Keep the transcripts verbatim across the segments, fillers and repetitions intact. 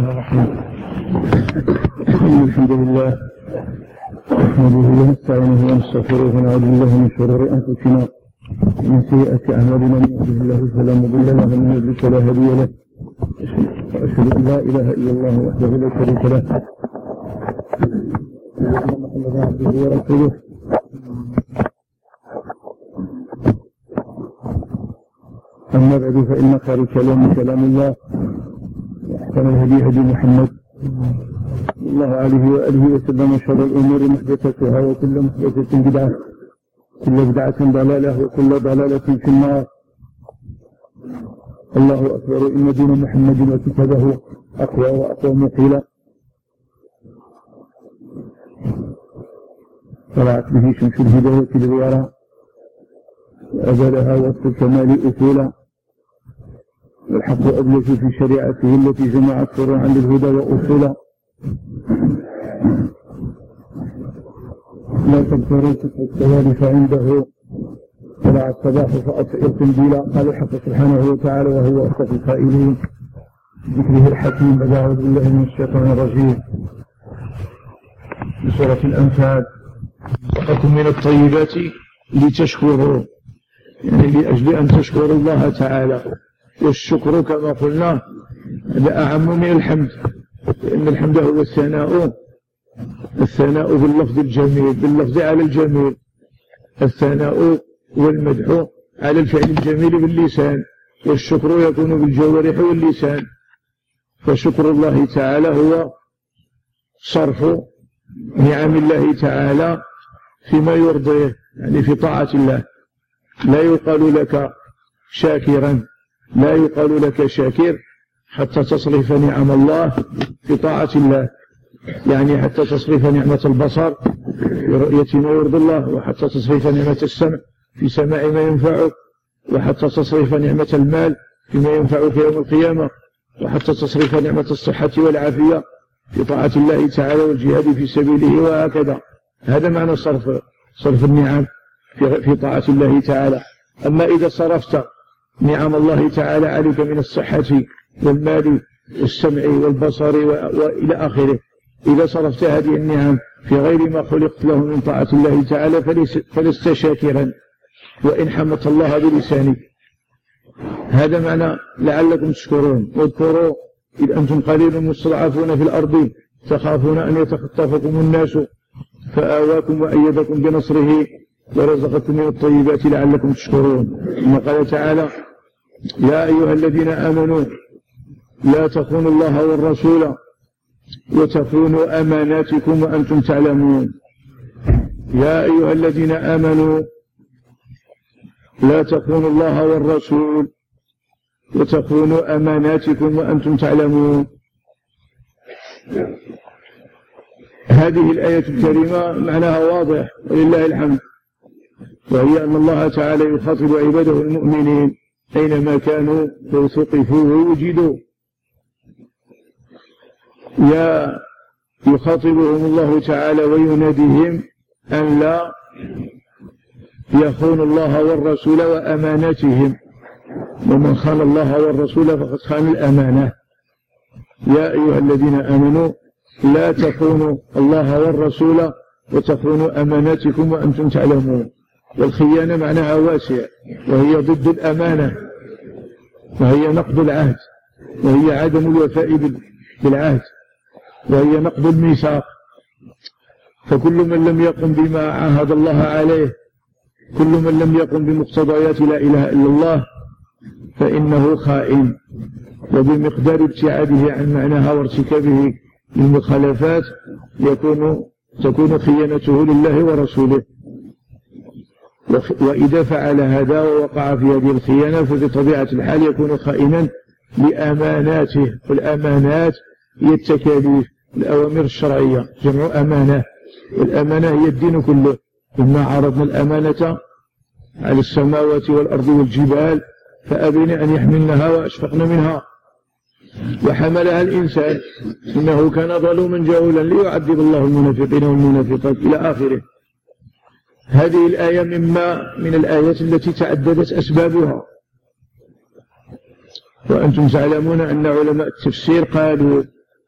الرحمن الرحيم. الحمد لله نحمده ونستعينه ونستغفره ونعوذ بالله من شرور انفسنا ومن سيئات اعمالنا، من يهده الله فلا مضل له ومن يضلل فلا هادي له، واشهد ان لا اله الا الله وحده لا شريك له، واشهد ان محمدا عبده ورسوله. اما بعد، فان خير الكلام كلام الله، واحسن الهدي هدي محمد صلى الله عليه واله وسلم، وشر الامور محدثاتها، وكل محدثه بدعه، كل بدعه ضلاله، وكل ضلاله في النار. الله اكبر، ان دين محمد وكتابه اقوى واقوم قيلا، طلعت به شمس الهدايه الغيارى، وأزالها وصف الكمال أصولا، والحق أبلج في شريعته التي جمعت فروعا للهدى وأصولا. لا تبصروا فتح السواد فعنده طلع الصباح فأطئر تنبيلا. قال الحق سبحانه وتعالى وهو أصدق القائلين ذكره الحكيم: بعد أعوذ بالله من الشيطان الرجيم. في سورة الأنفال: وأكن من الطيبات لتشكروا، يعني لأجل أن تشكروا الله تعالى. والشكر كما قلنا هذا أعم من الحمد، لأن الحمد هو الثناء، الثناء باللفظ الجميل، باللفظ على الجميل، الثناء والمدح على الفعل الجميل باللسان، والشكر يكون بالجوارح واللسان. فشكر الله تعالى هو صرف نعم الله تعالى فيما يرضيه، يعني في طاعة الله. لا يقال لك شاكرا، لا يقال لك شاكر حتى تصرف نعم الله في طاعة الله، يعني حتى تصرف نعمة البصر في رؤية ما يرضي الله، وحتى تصرف نعمة السمع في سماع ما ينفعك، وحتى تصرف نعمة المال فيما ينفعك يوم القيامة، وحتى تصرف نعمة الصحة والعافية في طاعة الله تعالى والجهاد في سبيله، وهكذا. هذا معنى صرف صرف النعم في طاعة الله تعالى. أما إذا صرفت نعم الله تعالى عليك من الصحة والمال والسمع والبصر وإلى آخره، إذا صرفت هذه النعم في غير ما خلقت له من طاعة الله تعالى فلست شاكرا، وإن حمدت الله بلسانك. هذا معنى لعلكم تشكرون. واذكروا إذ أنتم قليل مستضعفون في الأرض تخافون أن يتخطفكم الناس فآواكم وأيدكم بنصره ورزقكم من الطيبات لعلكم تشكرون. ثم قال تعالى: يا أيها الذين آمنوا لا تخونوا الله والرسول وتخونوا أماناتكم وأنتم تعلمون. يا أيها الذين آمنوا لا تخونوا الله والرسول وتخونوا أماناتكم وأنتم تعلمون. هذه الآية الكريمة معناها واضح ولله الحمد، وهي أن الله تعالى يخاطب عباده المؤمنين أينما كانوا لو ثقفوا ووجدوا. يا يخاطبهم الله تعالى ويناديهم أن لا يخونوا الله والرسول وأماناتهم، ومن خان الله والرسول فقد خان الأمانة. يا أيها الذين آمنوا لا تخونوا الله والرسول وتخونوا أماناتكم وأنتم تعلمون. والخيانة معناها واسع، وهي ضد الأمانة، وهي نقض العهد، وهي عدم الوفاء بالعهد، وهي نقض الميثاق. فكل من لم يقم بما عاهد الله عليه، كل من لم يقم بمقتضيات لا إله إلا الله فإنه خائن، وبمقدار ابتعاده عن معناها وارتكابه للمخالفات يكون تكون خيانته لله ورسوله. وإذا فعل هذا ووقع في هذه الخيانة فبطبيعة الحال يكون خائنا لأماناته. والأمانات هي التكاليف، الأوامر الشرعية، جمع أمانة، والأمانة هي الدين كله. إنا عرضنا الأمانة على السماوات والأرض والجبال فأبين أن يحملنها وأشفقن منها وحملها الإنسان إنه كان ظلوما جهولا ليعذب الله المنافقين والمنافقات إلى آخره. هذه الآية مما من الآيات التي تعددت أسبابها، وأنتم تعلمون أن علماء التفسير قالوا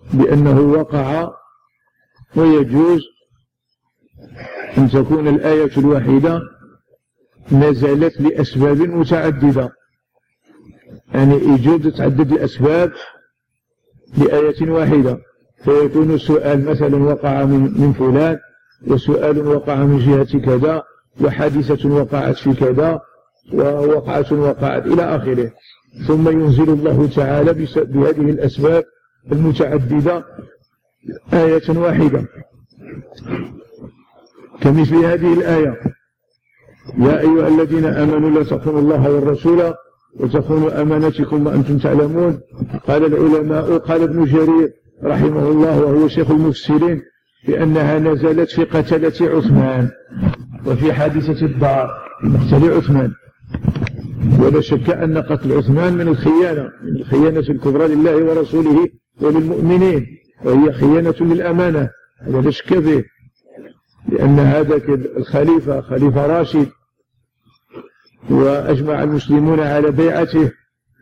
بأنه وقع، ويجوز أن تكون الآية الواحدة نزلت لأسباب متعددة، يعني يجوز تعدد الأسباب لآية واحدة، فيكون سؤال مثلا وقع من, من فلان، وسؤال وقع من جهة كذا، وحادثة وقعت في كذا، ووقعة وقعت إلى آخره، ثم ينزل الله تعالى بهذه الأسباب المتعددة آية واحدة، كمثل هذه الآية: يا أيها الذين آمنوا لا تخونوا الله والرسول وتخونوا أمانتكم وأنتم تعلمون. قال العلماء، قال ابن جرير رحمه الله وهو شيخ المفسرين، بأنها نزلت في قتلة عثمان وفي حادثة الدار مقتل عثمان، ولا شك أن قتل عثمان من الخيانة، من الخيانة الكبرى لله ورسوله وللمؤمنين، وهي خيانة للأمانة، هذا لا شك فيه، لأن هذا الخليفة خليفة راشد، وأجمع المسلمون على بيعته،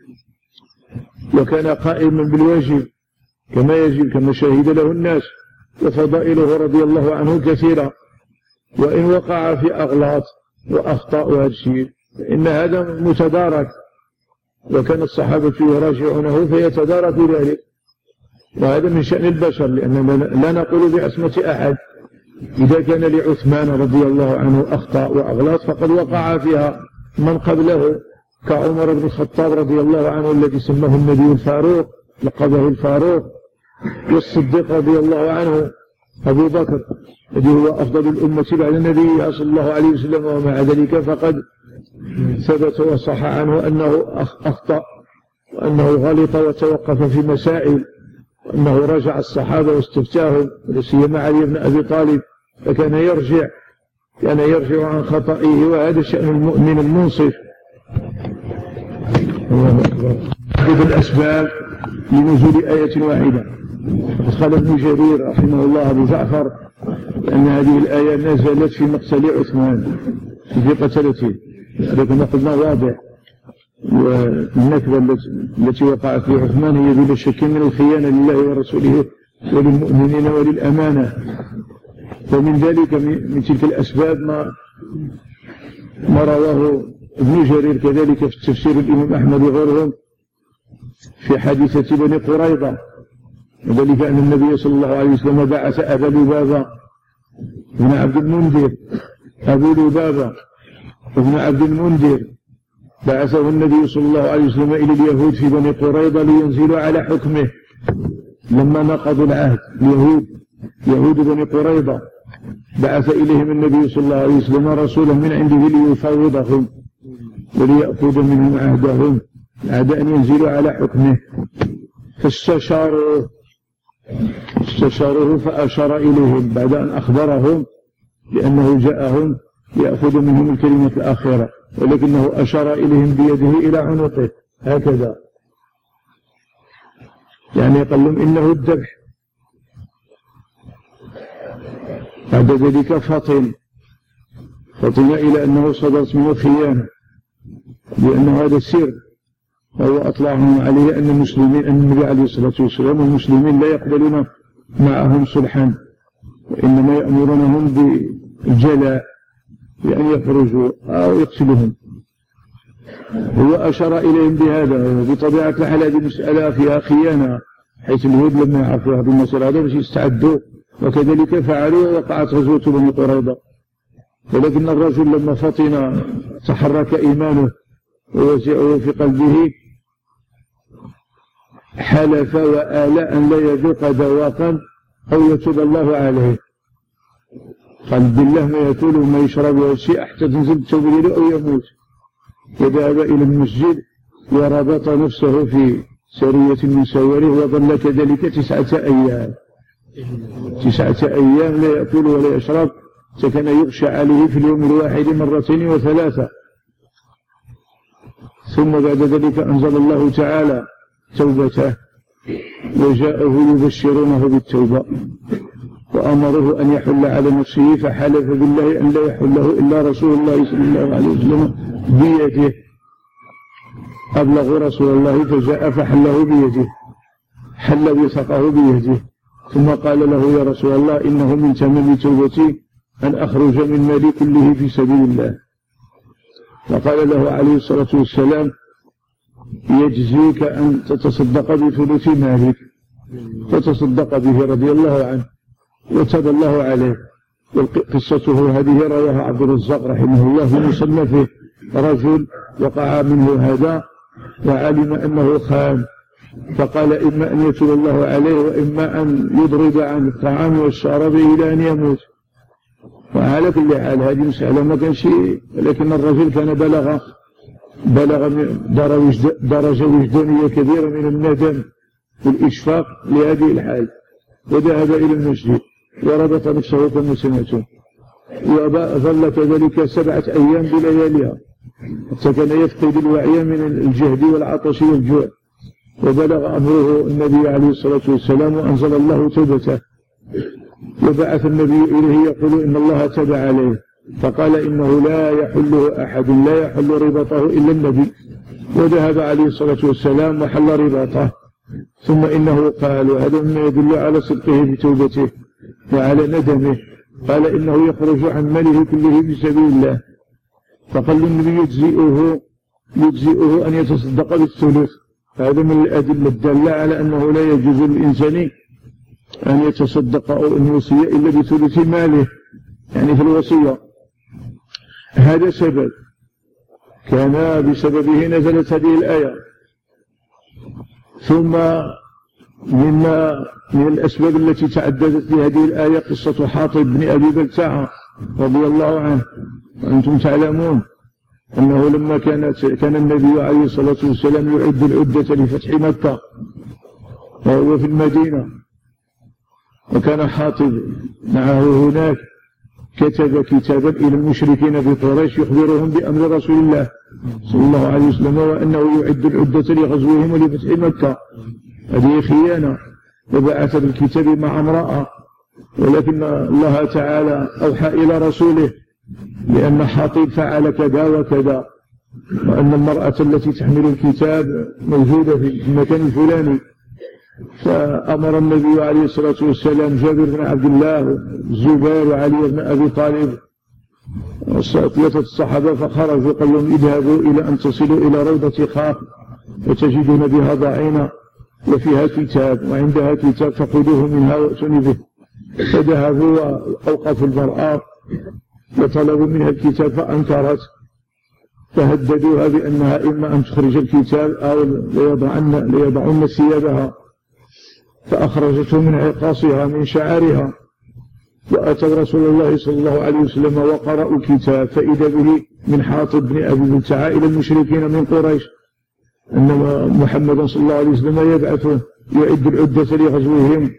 وكان قائما بالواجب كما يجب، كما شهد له الناس، وفضائله رضي الله عنه كثيرة، وإن وقع في أغلاط وأخطاء هذا الشيء فإن هذا متدارك، وكان الصحابة يراجعونه فيتدارك ذلك، وهذا من شأن البشر، لأننا لا نقول بعصمة أحد. إذا كان لعثمان رضي الله عنه أخطاء وأغلاط فقد وقع فيها من قبله، كعمر بن الخطاب رضي الله عنه الذي سماه النبي الفاروق، لقبه الفاروق، والصديق رضي الله عنه أبو بكر الذي هو أفضل الأمة بعد النبي صلى الله عليه وسلم، ومع ذلك فقد ثبت وصح عنه أنه أخطأ، وأنه غلط وتوقف في مسائل، وأنه رجع الصحابة واستفتاهم، وسيما علي بن أبي طالب، فكان يرجع كان يرجع عن خطئه، وهذا شأن المؤمن المنصف. الله أكبر. هذه الأسباب لنزول آية واحدة. قال ابن جرير رحمه الله أبو جعفر أن هذه الآية نزلت في مقتل عثمان في قتلته، لكن قلنا واضح، والنكبة التي وقعت في عثمان هي بلا شك من الخيانة لله ورسوله وللمؤمنين وللأمانة. ومن ذلك من تلك الأسباب ما ما رواه ابن جرير كذلك في تفسير الإمام أحمد وغيرهم في حادثة بني قريظة، وذلك أن النبي صلى الله عليه وسلم بعث أبا لبابة بن عبد المنذر أبو لبابة بن عبد المنذر بعثه النبي صلى الله عليه وسلم إلى اليهود في بني قريظة لينزلوا على حكمه لما نقضوا العهد. اليهود يهود بني قريظة بعث إليهم النبي صلى الله عليه وسلم رسولا من عنده ليفاوضهم وليأخذ منهم عهدهم بعد أن ينزلوا على حكمه، فاستشاروا استشاروه فأشار إليهم بعد أن أخبرهم بأنه جاءهم ليأخذ منهم الكلمة الأخيرة، ولكنه أشار إليهم بيده إلى عنقه هكذا، يعني قال لهم إنه الذبح. بعد ذلك فطن فطن إلى أنه صدرت منه خيانة، لأن هذا السر وهو أطلعهم عليه أن المسلمين أن النبي عليه الصلاة والسلام والمسلمين لا يقبلون معهم صلحا، وإنما يأمرونهم بالجلاء بأن يخرجوا أو يقتلهم. هو أشار إليهم بهذا، وبطبيعة الحال هذه المسألة فيها خيانة، حيث اليهود لما يعرفوا هذه المسألة هذا باش يستعدوا، وكذلك فعلوا وقعت غزوة بني قريظة. ولكن الرجل لما فطن تحرك إيمانه ووزعه في قلبه، حلف وآل أن لا يذوق ذواقا أو يتوب الله عليه، قال بالله ما يأكل وما يشرب ولا شيء حتى تنزل التوبة له أو يموت. وذهب إلى المسجد وربط نفسه في سرية من سواره، وظل كذلك تسعة أيام تسعة أيام لا يأكل ولا يشرب، فكان يغشى عليه في اليوم الواحد مرتين وثلاثة. ثم بعد ذلك أنزل الله تعالى توبته، وجاءه يبشرونه بالتوبة، وأمره أن يحل على نفسه، فحلف بالله أن لا يحله إلا رسول الله صلى الله عليه وسلم بيده، أبلغ رسول الله فجاء فحله بيده حل وثقه بيده، ثم قال له: يا رسول الله، إنه من تمام توبتي أن أخرج من مالي كله في سبيل الله. فقال له عليه الصلاة والسلام: يجزيك أن تتصدق بثلث مالك. فتصدق به رضي الله عنه وتاب الله عليه. قصته هذه رواها عبد الرزاق رحمه الله في مصنفه. رجل وقع منه هذا وعلم أنه خان، فقال: إما أن يتوب الله عليه وإما أن يضرب عن الطعام والشراب إلى أن يموت. وعلى كل حال هذه مسألة ما كان شيء، لكن الرجل كان بلغ بلغ درجة وجدانية كبيرة من الندم والإشفاق لهذه الحال، وذهب إلى المسجد وربط نفسه كما سمعتم، وظل كذلك سبعة أيام بلياليها حتى كان يفقد الوعي من الجهد والعطش والجوع. وبلغ أمره النبي عليه الصلاة والسلام وأنزل الله توبته، وبعث النبي إليه يقول: إن الله تاب عليه. فقال: إنه لا يحله أحد، لا يحل رباطه إلا النبي. وذهب عليه الصلاة والسلام وحل رباطه. ثم إنه قال، وهذا مما يدل على صدقه بتوبته وعلى ندمه، قال: إنه يخرج عن ماله كله في سبيل الله. فقال النبي: يجزئه يجزئه أن يتصدق بالثلث. هذا من الأدلة الدالة على أنه لا يجوز للإنسان أن يتصدق أو أن يوصي إلا بثلث ماله، يعني في الوصية. هذا سبب كان بسببه نزلت هذه الآية. ثم مما من الأسباب التي تعددت لهذه الآية قصة حاطب بن أبي بلتعة رضي الله عنه. وأنتم تعلمون أنه لما كانت كان النبي عليه الصلاة والسلام يعد العدة لفتح مكة وهو في المدينة، وكان حاطب معه هناك، كتب كتابا إلى المشركين بقريش يخبرهم بأمر رسول الله صلى الله عليه وسلم وأنه يعد العدة لغزوهم ولفتح مكة. هذه خيانة. وبعث بالكتاب مع امرأة، ولكن الله تعالى أوحى إلى رسوله لأن حاطب فعل كذا وكذا، وأن المرأة التي تحمل الكتاب موجودة في المكان الفلاني. فأمر النبي عليه الصلاة والسلام جابر بن عبد الله الزبير وعلي بن أبي طالب ثلاثة الصحابة، فخرجوا قال لهم: اذهبوا إلى أن تصلوا إلى روضة خاف وتجدون بها ضعينة وفيها كتاب وعندها كتاب فخذوه منها وأتوني به. فذهبوا وأوقفوا المرأة وطلبوا منها الكتاب فأنكرت، فهددوها بأنها إما أن تخرج الكتاب أو ليضعن, ليضعن ثيابها، فأخرجته من عقاصها من شعرها. وأتوا رسول الله صلى الله عليه وسلم وقرأوا الكتاب، فإذا به من حاطب بن أبي بلتعة إلى المشركين من قريش أن محمد صلى الله عليه وسلم يبعث يعد العدة لغزوهم.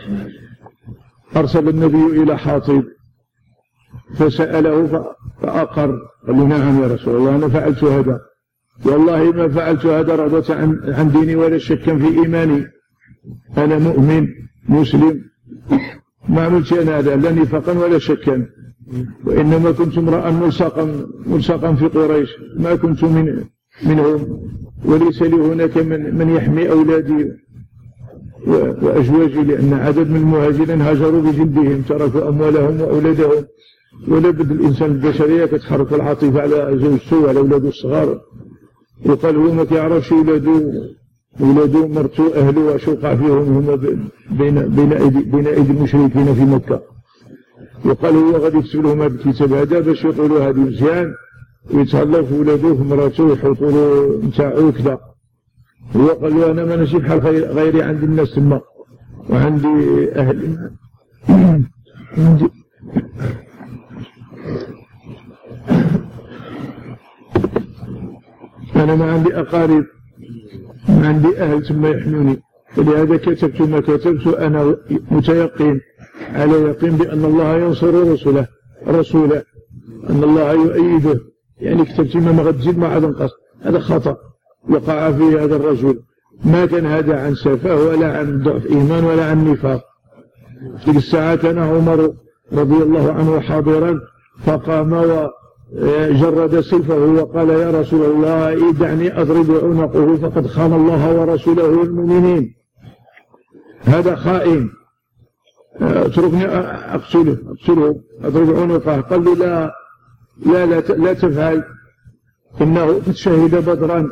أرسل النبي إلى حاطب فسأله فأقر، قال له: نعم يا رسول الله، أنا فعلت هذا، والله ما فعلت هذا رغبة عن, عن ديني ولا شكا في إيماني، أنا مؤمن مسلم، ما عملت أنا هذا لا نفاقا ولا شكا، وإنما كنت امرأ ملصقا ملصقا في قريش، ما كنت من منهم، وليس لي هناك من, من يحمي أولادي وأزواجي، لأن عدد من المهاجرين هاجروا بجلدهم، تركوا أموالهم وأولادهم. ولا بد الإنسان البشرية كتحرك العاطفة على زوجته وعلى أولاده الصغار، وقال هو ما كيعرفش أولاده أولاده مرتو أهله واش وقع فيهم هما بين بين أيدي بين أيدي المشركين في مكة. وقال هو غادي يكتب لهم هذا الكتاب هذا باش يقولوا هذه مزيان ويتهلاو في أولاده في مراته ويحطوا له نتاعو كذا. هو قال له: أنا ما نجي بحال غيري، عندي الناس تما وعندي أهل عندي أنا ما عندي أقارب، ما عندي أهل ثم يحموني، فلهذا كتبت ما كتبت. أنا متيقن على يقين بأن الله ينصر رسوله رسوله أن الله يؤيده، يعني كتبت ما غتزيد ما عاد نقص. هذا خطأ وقع فيه هذا الرجل، ما كان هذا عن سفاه ولا عن ضعف إيمان ولا عن نفاق. في الساعة كان عمر رضي الله عنه حاضرا، فقام وجرد سيفه وقال: يا رسول الله دعني أضرب عنقه فقد خان الله ورسوله والمؤمنين. هذا خائن، اتركني أقتله أقتله أضرب عنقه. قال له لا لا لا, لا تفعل، إنه قد شهد بدرا،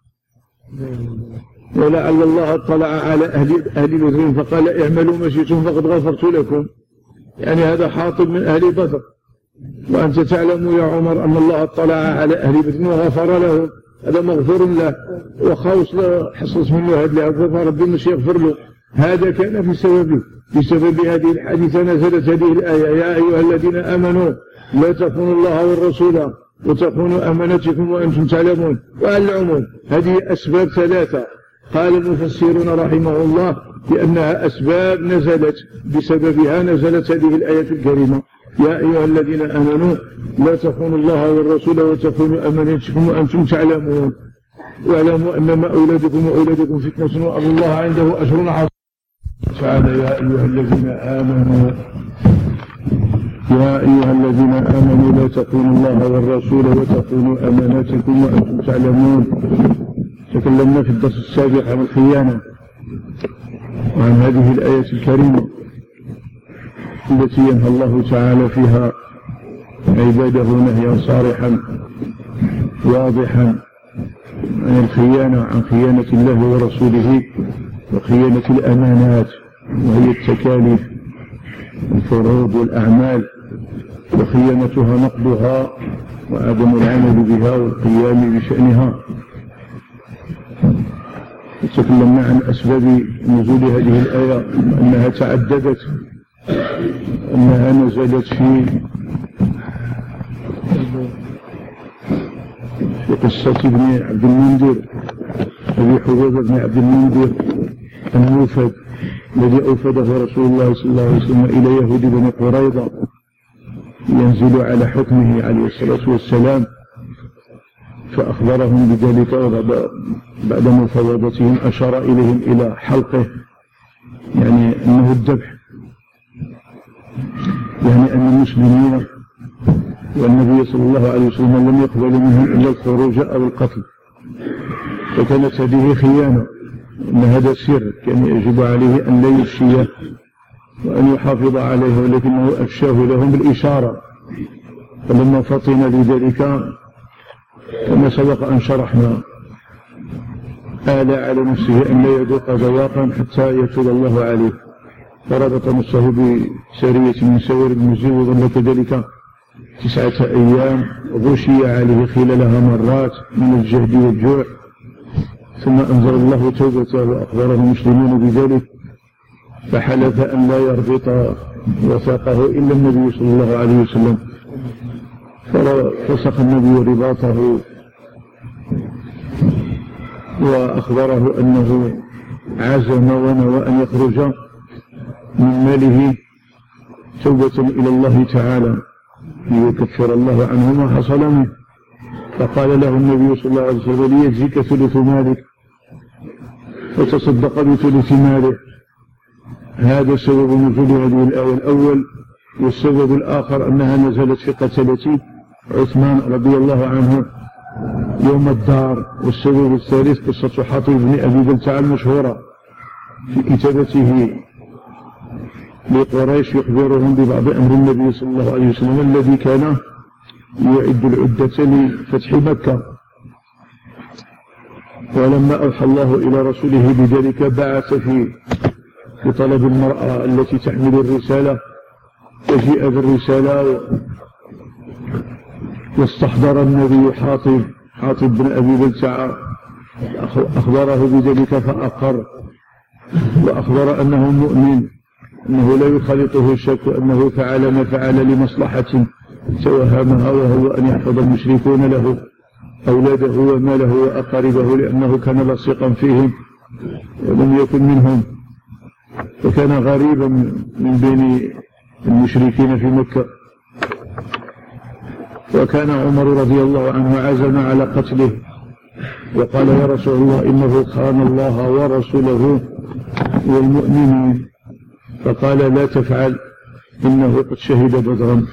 ولعل الله اطلع على أهل, أهل بدر فقال اعملوا ما شئتم فقد غفرت لكم. يعني هذا حاطب من أهل بدر، وأنت تعلم يا عمر أن الله اطلع على أهل بدر وغفر لهم، هذا مغفور له، وخاوص له حصلت منه هذا العفو فربي مش يغفر له. هذا كان في سببه بسبب هذه الحادثة نزلت هذه الآية: يا أيها الذين آمنوا لا تخونوا الله والرسول وتخونوا أمانتكم وأنتم تعلمون. وعلى العموم هذه أسباب ثلاثة قال المفسرون رحمه الله بأنها أسباب نزلت بسببها نزلت هذه الآية الكريمة: يا أيها الذين آمنوا لا تخونوا الله والرسول وتخونوا أمانتكم وأنتم تعلمون، واعلموا أنما أولادكم وأولادكم فتنة وأن الله عنده أجر عظيم. تعالى: يا أيها الذين آمنوا يا أيها الذين آمنوا لا تخونوا الله والرسول وتخونوا أماناتكم وأنتم تعلمون. تكلمنا في الدرس السابق عن الخيانة وعن هذه الآية الكريمة التي ينهى الله تعالى فيها عباده نهيا صارحا واضحا عن الخيانة، عن خيانة الله ورسوله وخيانة الأمانات وهي التكاليف الفروض والأعمال، وخيانتها نقضها وعدم العمل بها والقيام بشأنها. تكلمنا عن أسباب نزول هذه الآية أنها تعددت، أنها نزلت في في قصة ابن عبد المنذر أبي حبيب بن عبد المنذر الموفد الذي أوفده رسول الله صلى الله عليه وسلم إلى يهود بني قريظة ينزل على حكمه عليه الصلاة والسلام، فأخبرهم بذلك، بعد مفاوضتهم أشار إليهم إلى حلقه، يعني أنه الذبح، يعني أن المسلمين والنبي صلى الله عليه وسلم لم يقبل منهم إلا الخروج أو القتل. فكانت هذه خيانة، أن هذا سر كان يجب عليه أن لا يفشيه وأن يحافظ عليه، ولكنه أفشاه لهم بالإشارة. فلما فطن لذلك كما سبق أن شرحنا آل على نفسه أن لا يذوق ذواقا حتى يتوب الله عليه، فربط نفسه بسرية من سوار المزي، وظل كذلك تسعة أيام غشي عليه خلالها مرات من الجهد والجوع، ثم أنزل الله توبته وأخبره المسلمون بذلك، فحلف أن لا يربط وثاقه إلا النبي صلى الله عليه وسلم، ففسخ النبي رباطه وأخبره أنه عزم ونوى أن يخرج من ماله توبة إلى الله تعالى ليكفر الله عنه ما حصل منه. فقال له النبي صلى الله عليه وسلم: ليجزيك ثلث مالك، فتصدق بثلث ماله. هذا سبب نزول هذه الآية الأول. والسبب الآخر أنها نزلت في قتلة عثمان رضي الله عنه يوم الدار. والسبب الثالث قصة حاطب بن أبي بلتعة المشهورة في كتابته لقريش يخبرهم ببعض أمر النبي صلى الله عليه وسلم الذي كان يعد العدة لفتح مكة. ولما أوحى الله إلى رسوله بذلك بعث في في طلب المرأة التي تحمل الرسالة، فجيء بالرسالة واستحضر النبي حاطب حاطب بن أبي بلتعة، أخبره بذلك فأقر، وأخبر أنه مؤمن، أنه لا يخالطه الشك، أنه فعل ما فعل لمصلحة توهمها، وهو أن يحفظ المشركون له أولاده وماله وأقاربه، لأنه كان لصيقا فيهم ولم يكن منهم، وكان غريبا من بين المشركين في مكة. وكان عمر رضي الله عنه عزم على قتله، وقال: يا رسول الله إنه خان الله ورسوله والمؤمنين. فقال: لا تفعل، إنه قد شهد بدرا،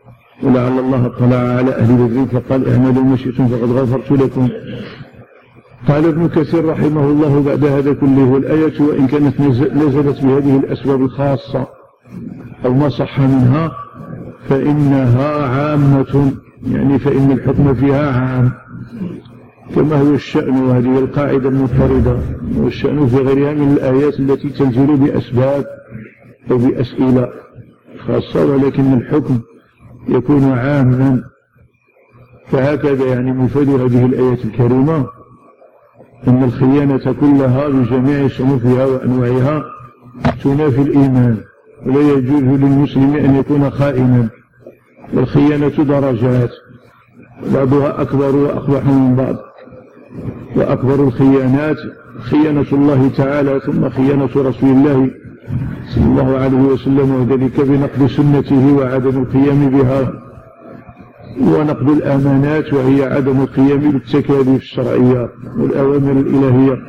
ولعل الله اطلع على أهل بدر فقال: اعملوا ما شئتم فقد غفرت لكم. قال ابن كثير رحمه الله بعد هذا كله: والآية وإن كانت نزلت بهذه الأسباب الخاصة أو ما صح منها فإنها عامة، يعني فإن الحكم فيها عام كما هو الشأن، وهذه القاعدة المضطردة، والشأن في غيرها من الآيات التي تنزل بأسباب أو بأسئلة خاصة، ولكن الحكم يكون عاما. فهكذا يعني مفاد هذه الآية الكريمة أن الخيانة كلها بجميع صنوفها وأنواعها تنافي الإيمان، ولا يجوز للمسلم أن يكون خائنا، والخيانة درجات، بعضها أكبر وأقبح من بعض، وأكبر الخيانات خيانة الله تعالى ثم خيانة رسول الله صلى الله عليه وسلم، وذلك بنقض سنته وعدم القيام بها، ونقض الأمانات وهي عدم القيام بالتكاليف الشرعية والأوامر الإلهية،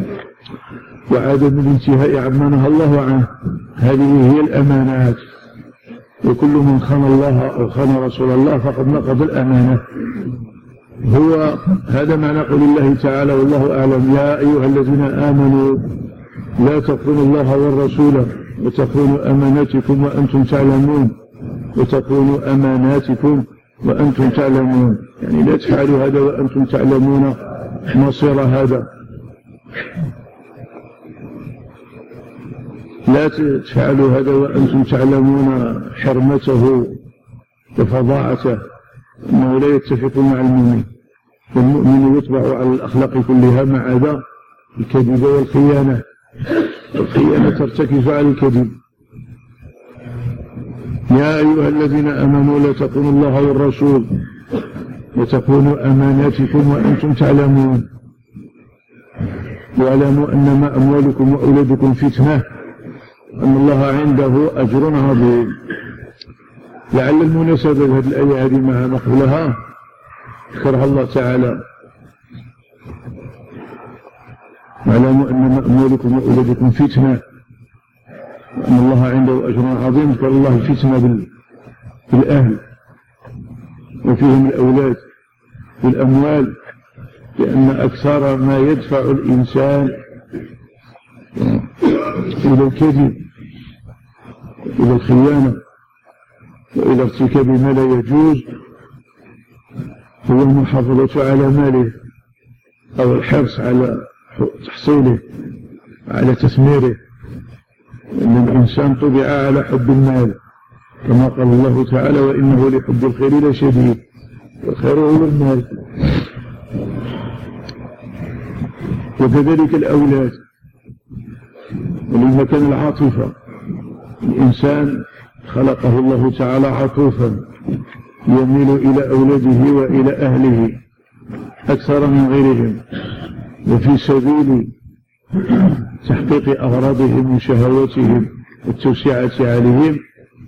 وعدم الانتهاء عما نهى الله عنه. هذه هي الأمانات، وكل من خان الله أو خان رسول الله فقد نقض الأمانة. هو هذا معنى قول الله تعالى والله أعلم: يا أيها الذين آمنوا لا تخونوا الله والرسول وتخونوا أماناتكم وأنتم تعلمون وتخونوا أماناتكم وأنتم تعلمون، يعني لا تفعلوا هذا وأنتم تعلمون مصير هذا، لا تفعلوا هذا وأنتم تعلمون حرمته وفظاعته، إنه لا يتفق مع المؤمن، والمؤمن يطبع على الأخلاق كلها ما عدا الكذب والخيانة، والخيانة ترتكز على الكذب. يا أيها الذين آمنوا لا تخونوا الله والرسول وتخونوا أماناتكم وأنتم تعلمون، واعلموا أنما أموالكم وأولادكم فتنة أن الله عنده أجر عظيم. لعل المناسبة هذه الآية هذه مع ما قبلها ذكرها الله تعالى: واعلموا أنما أموالكم وأولادكم فتنة وأن الله عنده أجر عظيم. ذكر الله الفتنة بالأهل وفيهم الأولاد والأموال، لأن أكثر ما يدفع الإنسان إلى الكذب إلى الخيانة وإلى ارتكاب ما لا يجوز هو المحافظة على ماله أو الحرص على تحصيله على تثميره، لأن الإنسان طبع على حب المال كما قال الله تعالى: وإنه لحب الخير لشديد والخير هو المال. وكذلك الأولاد، ولما كان العاطفة، الإنسان خلقه الله تعالى عطوفا يميل إلى أولاده وإلى أهله أكثر من غيرهم، وفي سبيل تحقيق أغراضهم وشهواتهم والتوسعة عليهم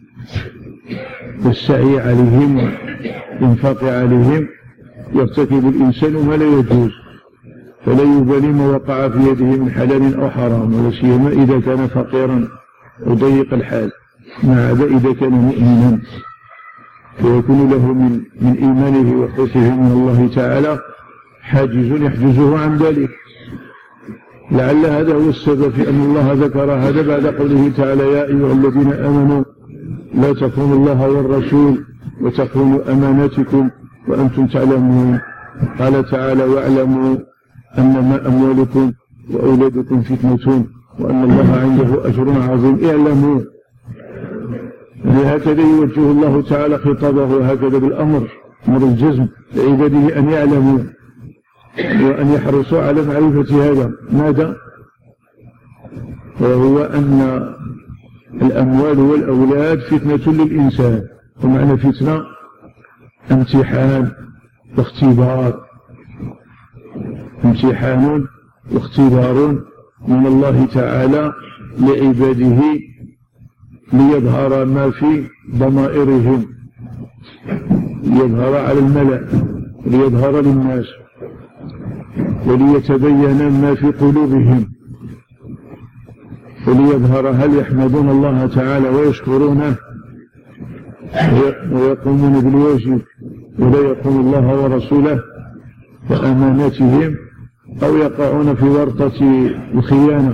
والسعي عليهم والإنفاق عليهم يرتكب الإنسان ما لا يجوز، فلا يبالي ما وقع في يده من حلال أو حرام، ولا سيما إذا كان فقيرا وضيق الحال، ما عدا إذا كان مؤمنا فيكون له من, من إيمانه وخوفه من الله تعالى حاجز يحجزه عن ذلك. لعل هذا هو السبب في أن الله ذكر هذا بعد قوله تعالى: يا أيها الذين آمنوا لا تخونوا الله والرسول وتخونوا أماناتكم وأنتم تعلمون. قال تعالى: واعلموا أنما أموالكم وأولادكم فتنة وأن الله عنده أجر عظيم. اعلموا، هكذا يوجه الله تعالى خطابه هكذا بالأمر، أمر الجزم لعباده أن يعلموا وأن يحرصوا على معرفة هذا. ماذا؟ وهو أن الأموال والأولاد فتنة للإنسان، ومعنى فتنة امتحان واختبار، امتحان واختبار من الله تعالى لعباده ليظهر ما في ضمائرهم، ليظهر على الملأ، ليظهر للناس، وليتبين ما في قلوبهم، وليظهر هل يحمدون الله تعالى ويشكرونه ويقومون بالواجب ولا يقوم الله ورسوله وأماناتهم أو يقعون في ورطة الخيانة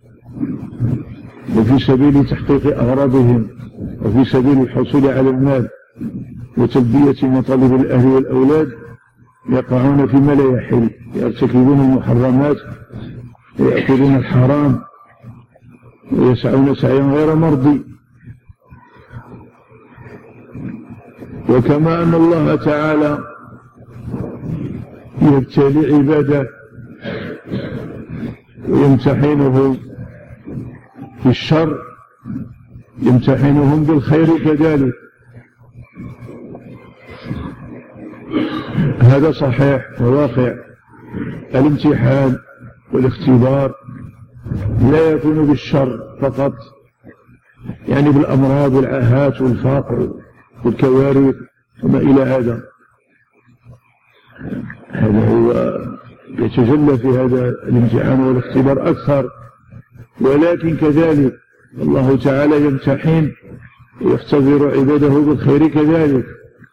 وفي سبيل تحقيق أغراضهم وفي سبيل الحصول على المال وتلبية مطالب الأهل والأولاد، يقعون فيما لا يحل، يرتكبون المحرمات ويأكلون الحرام ويسعون سعيا غير مرضي. وكما أن الله تعالى يبتلي عباده ويمتحنهم في الشر يمتحنهم بالخير كذلك. هذا صحيح وواقع. الامتحان والاختبار لا يكون بالشر فقط، يعني بالأمراض والعاهات والفقر والكوارث وما إلى هذا. هذا هو يتجلى في هذا الامتحان والاختبار أكثر. ولكن كذلك الله تعالى يمتحن ويختبر عباده بالخير كذلك،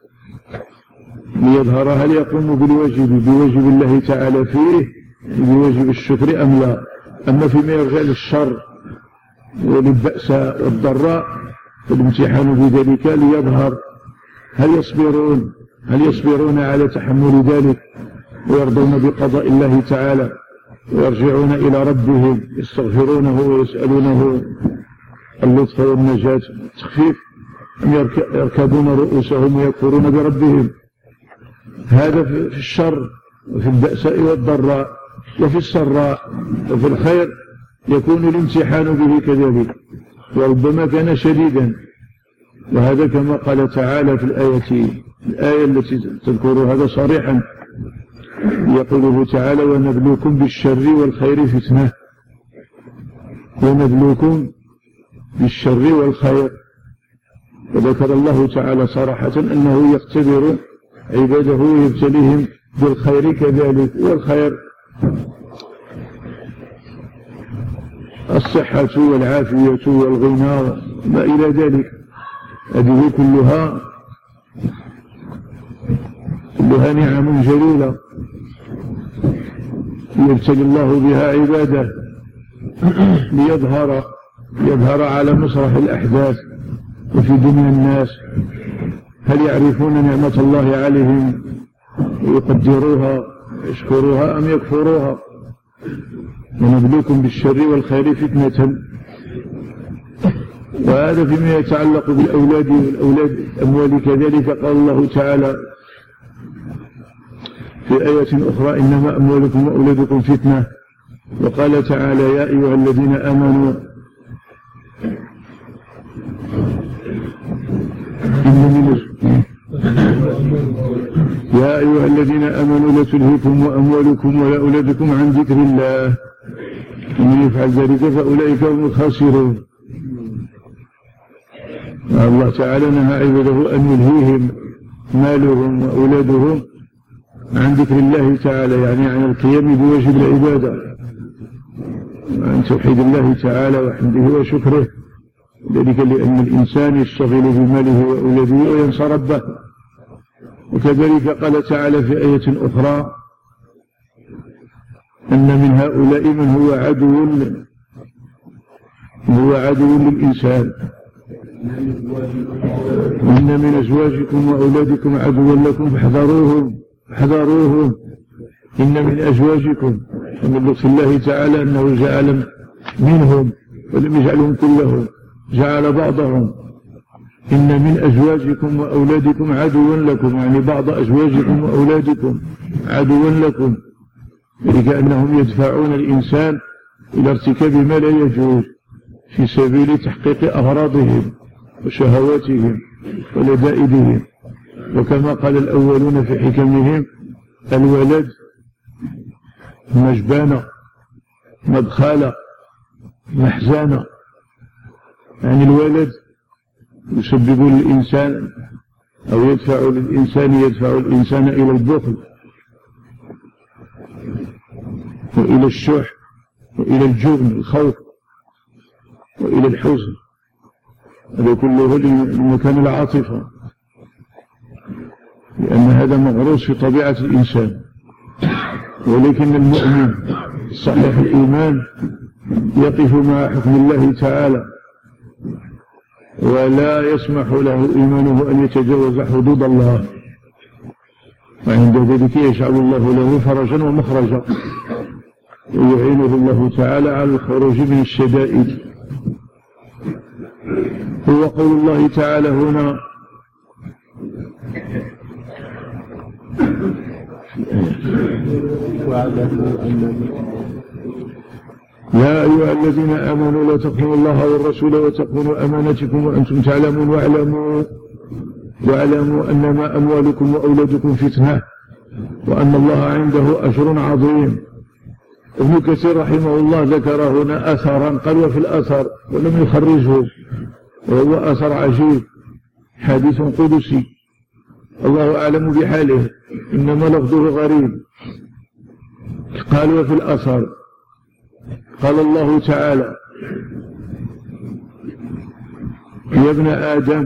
ليظهر هل يقوم بالواجب بواجب الله تعالى فيه بواجب الشكر أم لا. أما فيما يرجع للشر وللبأس والضراء فالامتحان بذلك ليظهر هل يصبرون هل يصبرون على تحمل ذلك ويرضون بقضاء الله تعالى ويرجعون إلى ربهم يستغفرونه ويسألونه اللطف والنجاة التخفيف، أم يركبون رؤوسهم ويكفرون بربهم. هذا في الشر وفي البأساء والضراء وفي السراء وفي الخير يكون الامتحان به كذلك، وربما كان شديدا. وهذا كما قال تعالى في الآية الآية التي تذكر هذا صريحا، يقوله تعالى ونبلوكم بالشر والخير فتنة. ونبلوكم بالشر والخير، وذكر الله تعالى صراحة أنه يختبر عباده ويبتليهم بالخير كذلك. والخير الصحة والعافية والغنى وما إلى ذلك، هذه كلها كلها نعم جليلة يبتلي الله بها عباده ليظهر يظهر على مسرح الأحداث وفي دنيا الناس هل يعرفون نعمة الله عليهم ويقدروها يشكروها أم يكفروها. ونبلوكم بالشر والخير فتنة. وهذا فيما يتعلق بالأولاد والأولاد الأموال كذلك. قال الله تعالى في آية أخرى إنما أموالكم وأولادكم فتنة. وقال تعالى يا أيها الذين آمنوا يا أيها الذين آمنوا لا تلهكم وأموالكم ولا أولادكم عن ذكر الله ومن يفعل ذلك فأولئك هم الخاسرون. الله تعالى نهى عباده أن يلهيهم مالهم وأولادهم عن ذكر الله تعالى، يعني عن القيام بواجب العبادة وعن توحيد الله تعالى وحمده وشكره. ذلك لأن الإنسان يشتغل بماله وأولاده وينسى ربه. وكذلك قال تعالى في آية أخرى أن من هؤلاء من هو عدو هو عدو للإنسان. إن من أزواجكم وأولادكم عدوا لكم فاحذروهم فاحذروهم إن من أزواجكم. ومن لطف الله تعالى أنه جعل منهم ولم يجعلهم كلهم، جعل بعضهم. إن من أزواجكم وأولادكم عدوا لكم، يعني بعض أزواجكم وأولادكم عدوا لكم، لكأنهم يدفعون الإنسان إلى ارتكاب ما لا يجوز في سبيل تحقيق أغراضهم وشهواتهم ولذائذهم. وكما قال الأولون في حكمهم الولد مجبانة مدخالة محزانة، يعني الولد يسبب للإنسان أو يدفع للإنسان يدفع الإنسان إلى البخل وإلى الشح وإلى الجبن الخوف وإلى الحزن. هذا كله لمكان العاطفة، لأن هذا مغروس في طبيعة الإنسان. ولكن المؤمن صحيح الإيمان يقف مع حكم الله تعالى ولا يسمح له إيمانه أن يتجاوز حدود الله، وعند ذلك يجعل الله له فرجا ومخرجا ويعينه الله تعالى على الخروج من الشدائد. هو قول الله تعالى هنا يا أيها الذين آمنوا لا تخونوا الله والرسول وتخونوا أمانتكم وأنتم تعلمون واعلموا واعلموا أنما أموالكم وأولادكم فتنة وأن الله عنده أجر عظيم. ابن كثير رحمه الله ذكر هنا أثرا قال وفي الأثر ولم يخرجه، وهو أثر عجيب حديث قدسي الله أعلم بحاله إنما لفظه غريب. قال وفي الأثر قال الله تعالى يا ابن آدم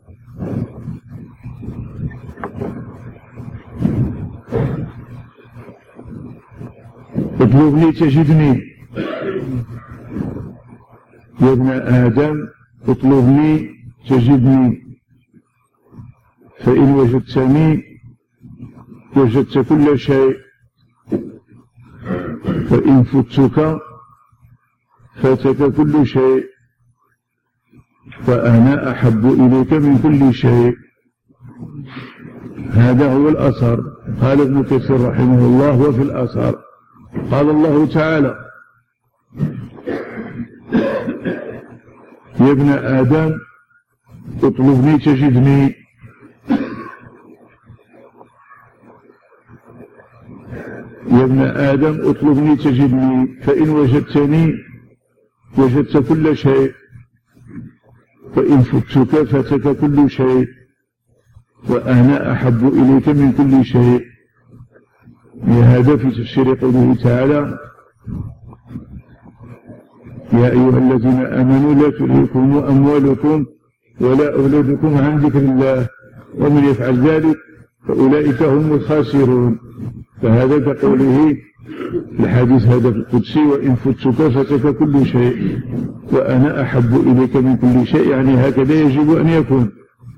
اطلبني تجدني، يا ابن آدم اطلبني تجدني، فإن وجدتني وجدت كل شيء، وإن فتك فاتك كل شيء، وأنا أحب إليك من كل شيء. هذا هو الأثر. قال ابن كثير رحمه الله وفي الأثر قال الله تعالى يا ابن آدم اطلبني تجدني، يا ابن آدم اطلبني تجدني، فإن وجدتني وجدت كل شيء، وإن فتك فاتك كل شيء، وأنا أحب إليك من كل شيء. هذا في تفسير قوله تعالى يا أيها الذين آمنوا لا تلهكم أموالكم ولا أولادكم عن ذكر الله ومن يفعل ذلك فأولئك هم الخاسرون. فهذا كقوله الحديث هذا في القدسي وإن فتك فاتك كل شيء وأنا أحب إليك من كل شيء، يعني هكذا يجب أن يكون.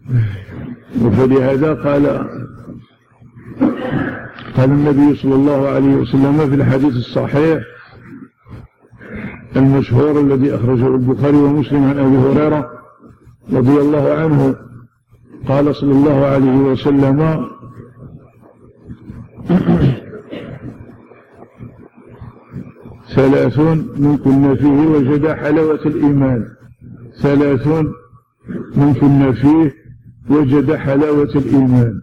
فلهذا قال قال النبي صلى الله عليه وسلم في الحديث الصحيح المشهور الذي أخرجه البخاري ومسلم عن أبي هريرة رضي الله عنه قال صلى الله عليه وسلم ثلاثون من كن فيه وجد حلاوة الإيمان، ثلاثون من كن فيه وجد حلاوة الإيمان.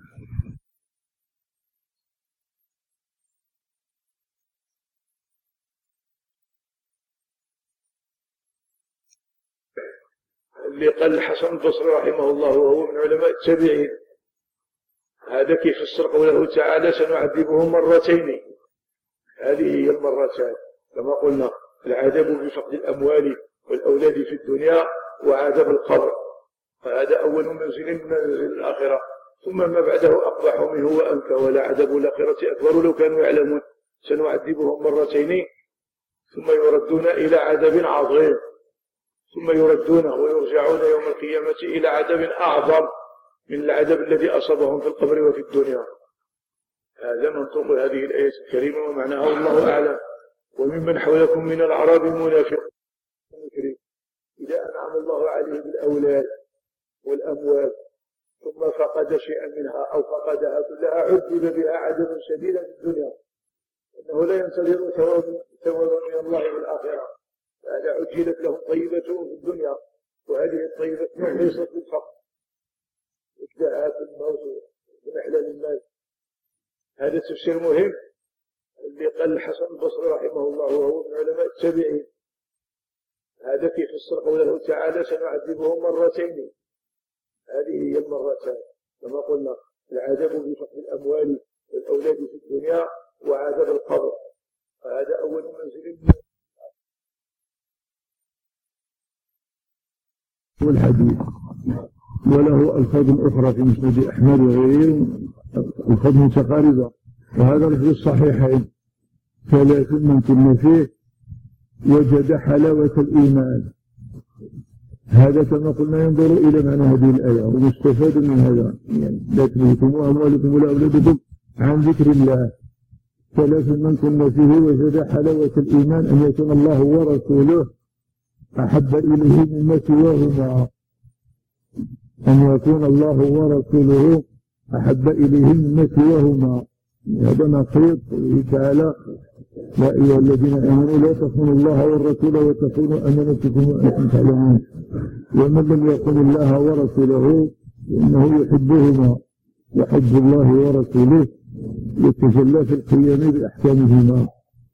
اللي قال الحسن البصري رحمه الله وهو من علماء التابعين هذا كيف فسر قوله تعالى سنعذبهم مرتين. هذه هي المرتان كما قلنا، العذاب بفقد الأموال والأولاد في الدنيا وعذاب القبر، فهذا أول منزل من منازل الآخرة، ثم ما بعده أقبح منه وأنكى، ولا عذاب الآخرة أكبر لو كانوا يعلمون. سنعذبهم مرتين ثم يردون إلى عذاب عظيم، ثم يردون ويرجعون يوم القيامة إلى عذاب أعظم من العذاب الذي أصابهم في القبر وفي الدنيا. هذا منطوق هذه الآية الكريمة ومعناها والله أعلم. وممن حولكم من الأعراب المنافقون إذا أنعم الله عليه بالأولاد والأموال ثم فقد شيئا منها أو فقدها كلها عذب بها عذابا شديدا في الدنيا، إنه لا ينتظر ثوابا من الله في الآخرة. فهذا عجلت لهم طيبته في الدنيا، وهذه الطيبة محيصة بالفقر وابتعاث الموت ومحلل المال. هذا تفسير مهم اللي قال الحسن البصري رحمه الله وهو من علماء التابعين هذا كيف فسر قوله تعالى سنعذبهم مرتين. هذه هي المرتان كما قلنا، العذاب بفقد الأموال والأولاد في الدنيا وعذاب القبر، فهذا أول منزل. والحديث وله ألفاظ أخرى في مسند أحمد وغيره، ألفاظ متقاربة، وهذا في الصحيحين ثلاث من كن فيه وجد حلاوة الإيمان. هذا كما قلنا ينظر إلى معنى هذه الآية ومستفاد من هذا، يعني لا تلهكم أموالكم ولا أولادكم عن ذكر الله. ثلاث من كن فيه وجد حلاوة الإيمان أن يكون الله ورسوله أحب إليه مما سواهما، أن يكون الله ورسوله أحب إليه مما سواهما. هذا نصيب قوله تعالى: يا أيها الذين آمنوا لا تخونوا الله والرسول وتخونوا أمانتكم وأنتم تعلمون. ومن لم يخن الله ورسوله فإنه يحبهما، وحب الله ورسوله يتجلى في القيام بأحكامهما،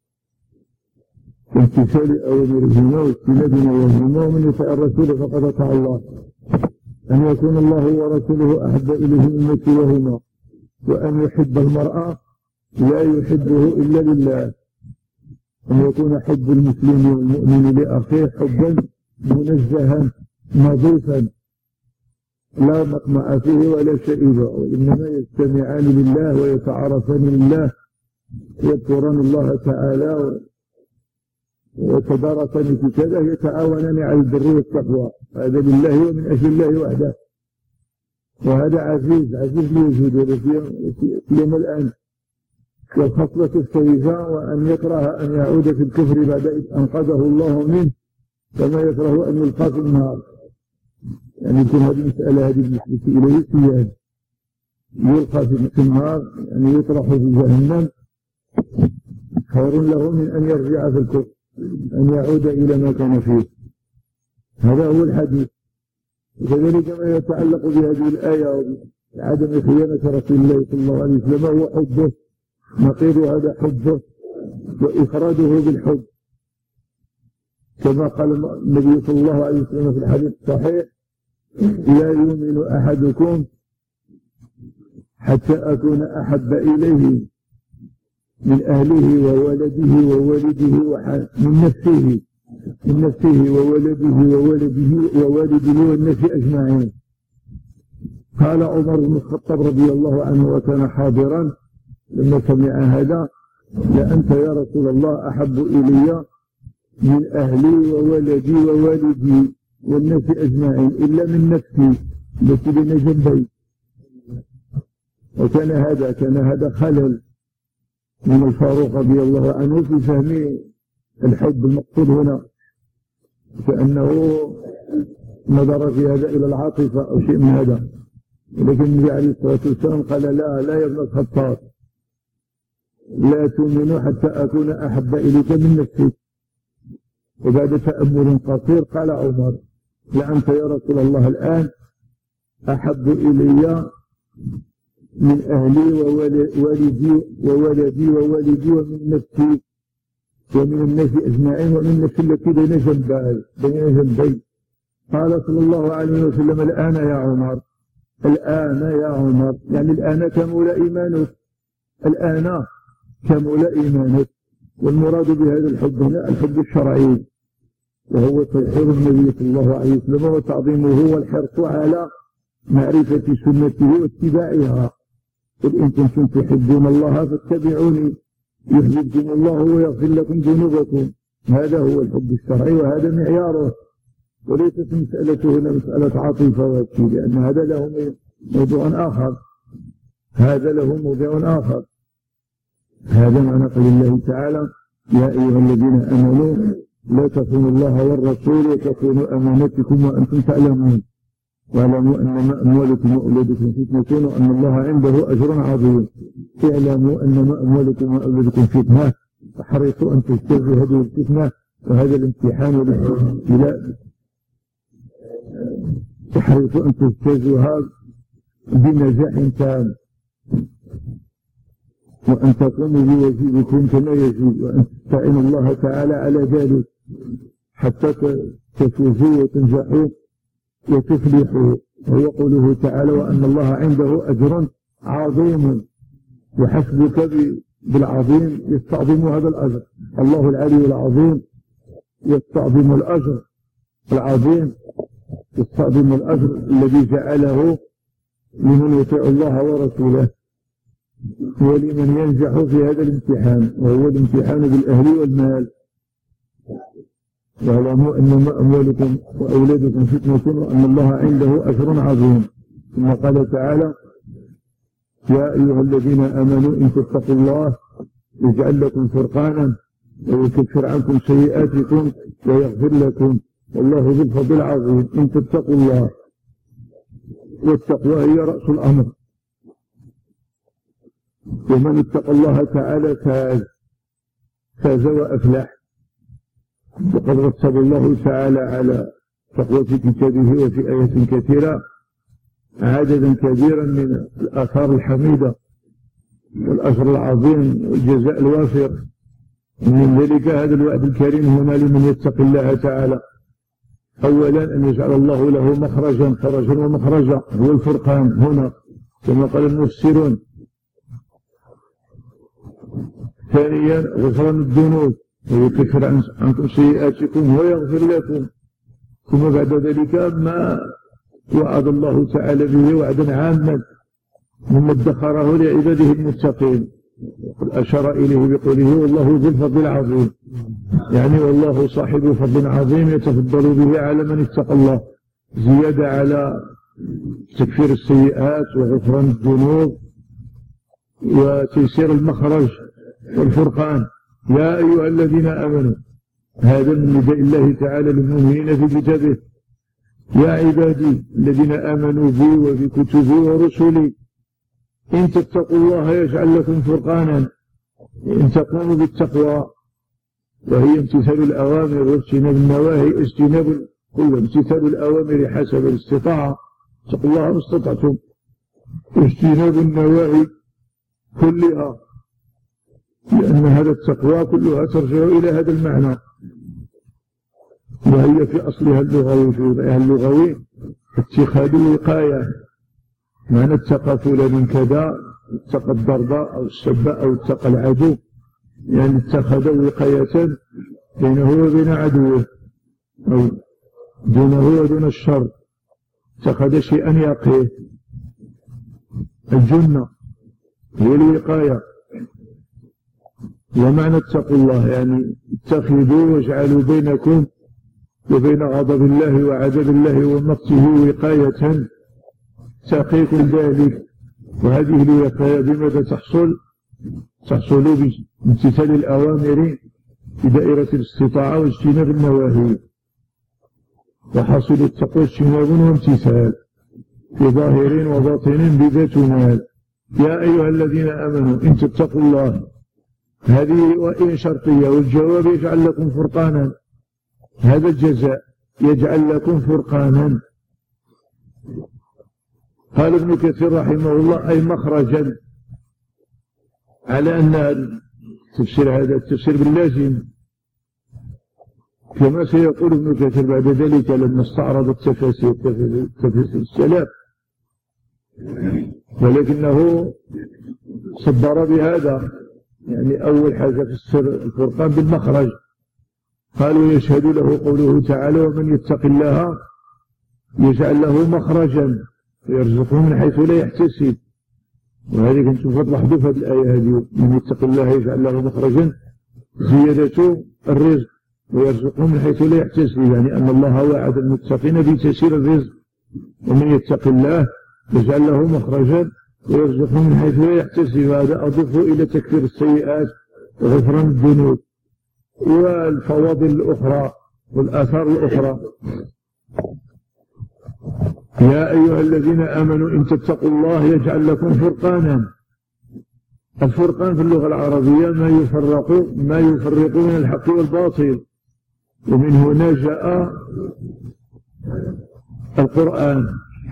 امتثال أوامرهما واجتناب نواهيهما، ومن يطع الرسول فقد أطاع الله. أن يكون الله ورسوله أحب إليه مما سواهما، وأن يحب المرأة لا يحبه إلا لله، أن يكون حب المسلم والمؤمن لأخيه حبا منزها نظيفا لا مطمع فيه ولا شئيبا، وإنما يجتمعان لله ويتعارفان لله، يذكران الله تعالى ويتدارسان في كذا، يتعاونان على البر والتقوى. هذا لله ومن أجل الله وحده. وهذا عزيز عزيز لوجوده في يوم الآن. والخصلة السيئة وأن يكره أن يعود في الكفر بعد إذ أنقذه الله منه، كما يكره أن يلقى في النار. يعني يكون هذه المسألة هذه بالنسبة إليه سيان، يلقى في النار يعني يطرح في جهنم، خير له من أن يرجع في الكفر، أن يعود إلى ما كان فيه. هذا هو الحديث. وكذلك ما يتعلق بهذه الآية وعدم خيانة رسول الله صلى الله عليه وسلم هو حبه، نقيض هذا حبه وإفراده بالحب، كما قال النبي صلى الله عليه وسلم في الحديث الصحيح: لا يؤمن أحدكم حتى أكون أحب إليه من أهله وولده ووالده من نفسه من نفسه وولده وولده ووالده والناس أجمعين. قال عمر بن الخطاب رضي الله عنه وكان حاضرا لما سمع هذا: لأنت يا رسول الله أحب إلي من أهلي وولدي ووالدي والناس أجمعين إلا من نفسي التي بين جنبي. وكان هذا كان هذا خلل من الفاروق رضي الله عنه في فهم الحب المقصود هنا، كأنه نظر في هذا إلى العاطفة أو شيء من هذا. ولكن النبي عليه الصلاة والسلام قال: لا لا يا ابن الخطاب، لا تؤمنوا حتى أكون أحب إليك من نفسك. وبعد تأمل قصير قال عمر: لأنت يا رسول الله الآن أحب إلي من أهلي ووالدي وولدي ووالدي ومن نفسي ومن الناس أجمعين ومن الناس التي بين جنبي بين جنبي. قال صلى الله عليه وسلم: الآن يا عمر، الآن يا عمر، يعني الآن كمل إيمانك، الآن كمل إيمانك. والمراد بهذا الحب هنا الحب الشرعي، وهو تطهير النبي صلى الله عليه وسلم وتعظيمه والحرص على معرفة سنته واتباعها. قل إن كنتم تحبون الله فاتبعوني يحببكم الله ويغفر لكم ذنوبكم. هذا هو الحب الشرعي وهذا معياره، وليست مسألته هنا مسألة عاطفة وكذا، لأن هذا له موضوع آخر، هذا له موضوع آخر. هذا معنى قول الله تعالى: يا أيها الذين آمنوا لا تخونوا الله والرسول وتخونوا أمانتكم وأنتم تعلمون، واعلموا أنما أموالكم وأولادكم فتنة وأن الله عنده أجر عظيم. اعلموا أنما أموالكم وأولادكم فتنة، فحرصوا أن تجتازوا هذه الفتنة وهذا الامتحان والابتلاء، تحرصوا أن تجتازوها بنجاح تام، وأن تقوموا بواجبكم كما يجب، وأن تستعينوا الله تعالى على ذلك حتى تفوزوا وتنجحوا وتفلحوا. وهو قوله تعالى: وأن الله عنده أجر عظيم. وحسبك بالعظيم يستعظم هذا الأجر. الله العلي العظيم يستعظم الأجر العظيم، يستعظم الأجر الذي جعله لمن يطيع الله ورسوله. ولمن ينجح في هذا الامتحان، وهو الامتحان بالأهل والمال. واعلموا أنما أموالكم وأولادكم فتنة وأن الله عنده أجر عظيم. ثم قال تعالى: يا أيها الذين آمنوا إن تتقوا الله يجعل لكم فرقانا ويكفر عنكم سيئاتكم ويغفر لكم والله ذو الفضل العظيم. إن تتقوا الله، والتقوى هي رأس الأمر، ومن اتقى الله تعالى فاز فاز وأفلح. وقد رتب الله تعالى على تقوى في كتابه وفي آيات كثيرة عددا كبيرا من الآثار الحميدة والأجر العظيم والجزاء الوافر. من ذلك هذا الوعد الكريم هنا لمن يتقي الله تعالى. أولا أن يجعل الله له مخرجا فرجا ومخرجا، هو الفرقان هنا كما قال المفسرون. ثانيا غفران الذنوب ويكفر عنكم سيئاتكم ويغفر لكم. ثم بعد ذلك ما وعد الله تعالى به وعدا عاما مما ادخره لعباده المتقين، أشار إليه بقوله: والله ذو الفضل العظيم، يعني والله صاحب فضل عظيم يتفضل به على من اتقى الله، زيادة على تكفير السيئات وغفران الذنوب وتيسير المخرج والفرقان. يا أيها الذين آمنوا، هذا من نداء الله تعالى للمؤمنين في كتابه: يا عبادي الذين آمنوا بي وبكتبي ورسلي إن تتقوا الله يجعل لكم فرقانا. إن تقوموا بالتقوى وهي امتثال الأوامر واجتناب النواهي، اجتناب كل امتثال الأوامر حسب الاستطاعة، اتقوا الله ما استطعتم، واجتناب النواهي كلها، لأن هذا التقوى كلها ترجع إلى هذا المعنى، وهي في أصلها اللغوي في وضعها اللغوي اتخاذ الوقاية. معنى اتقى فلان من كذا، اتقى الضرب أو السب أو اتقى العدو، يعني اتخذ وقاية بينه وبين عدوه أو دونه ودون الشر، اتخذ شيئا يقيه. الجنة هي الوقاية. ومعنى اتقوا الله يعني اتخذوا واجعلوا بينكم وبين غضب الله وعذاب الله ومقته وقاية تقيكم ذلك. وهذه الوقاية بماذا تحصل؟ تحصل بامتثال الأوامر في دائرة الاستطاعة واجتناب النواهي. وحاصل التقوى اجتناب وامتثال في ظاهر وباطن بذات مال. يا أيها الذين آمنوا إن تتقوا الله، هذه وإن شرطية، والجواب يجعل لكم فرقانا، هذا الجزاء يجعل لكم فرقانا. قال ابن كثير رحمه الله: أي مخرجا، على أن تفسير هذا التفسير باللازم، كما سيقول ابن كثير بعد ذلك لما استعرض التفاسير تفاسير السلف، ولكنه صدر بهذا. يعني أول حاجة في السر الفرقان بالمخرج، قالوا يشهد له قوله تعالى: ومن يتق الله يجعل له مخرجا ويرزقه من حيث لا يحتسب. وهذه كنت تلاحظوا في هذه الآية هذه: من يتق الله يجعل له مخرجا، زيادة الرزق، ويرزقه من حيث لا يحتسب، يعني أن الله وعد المتقين بتيسير الرزق. ومن يتق الله يجعل له مخرجا ويرزقه من حيث لا يحتسب. هذا أضفه إلى تكفير السيئات وغفران الذنوب والفواضل الأخرى والآثار الأخرى. يا أيها الذين آمنوا إن تتقوا الله يجعل لكم فرقانا. الفرقان في اللغة العربية ما يفرق ما يفرق من الحق والباطل، ومن هنا جاء القرآن،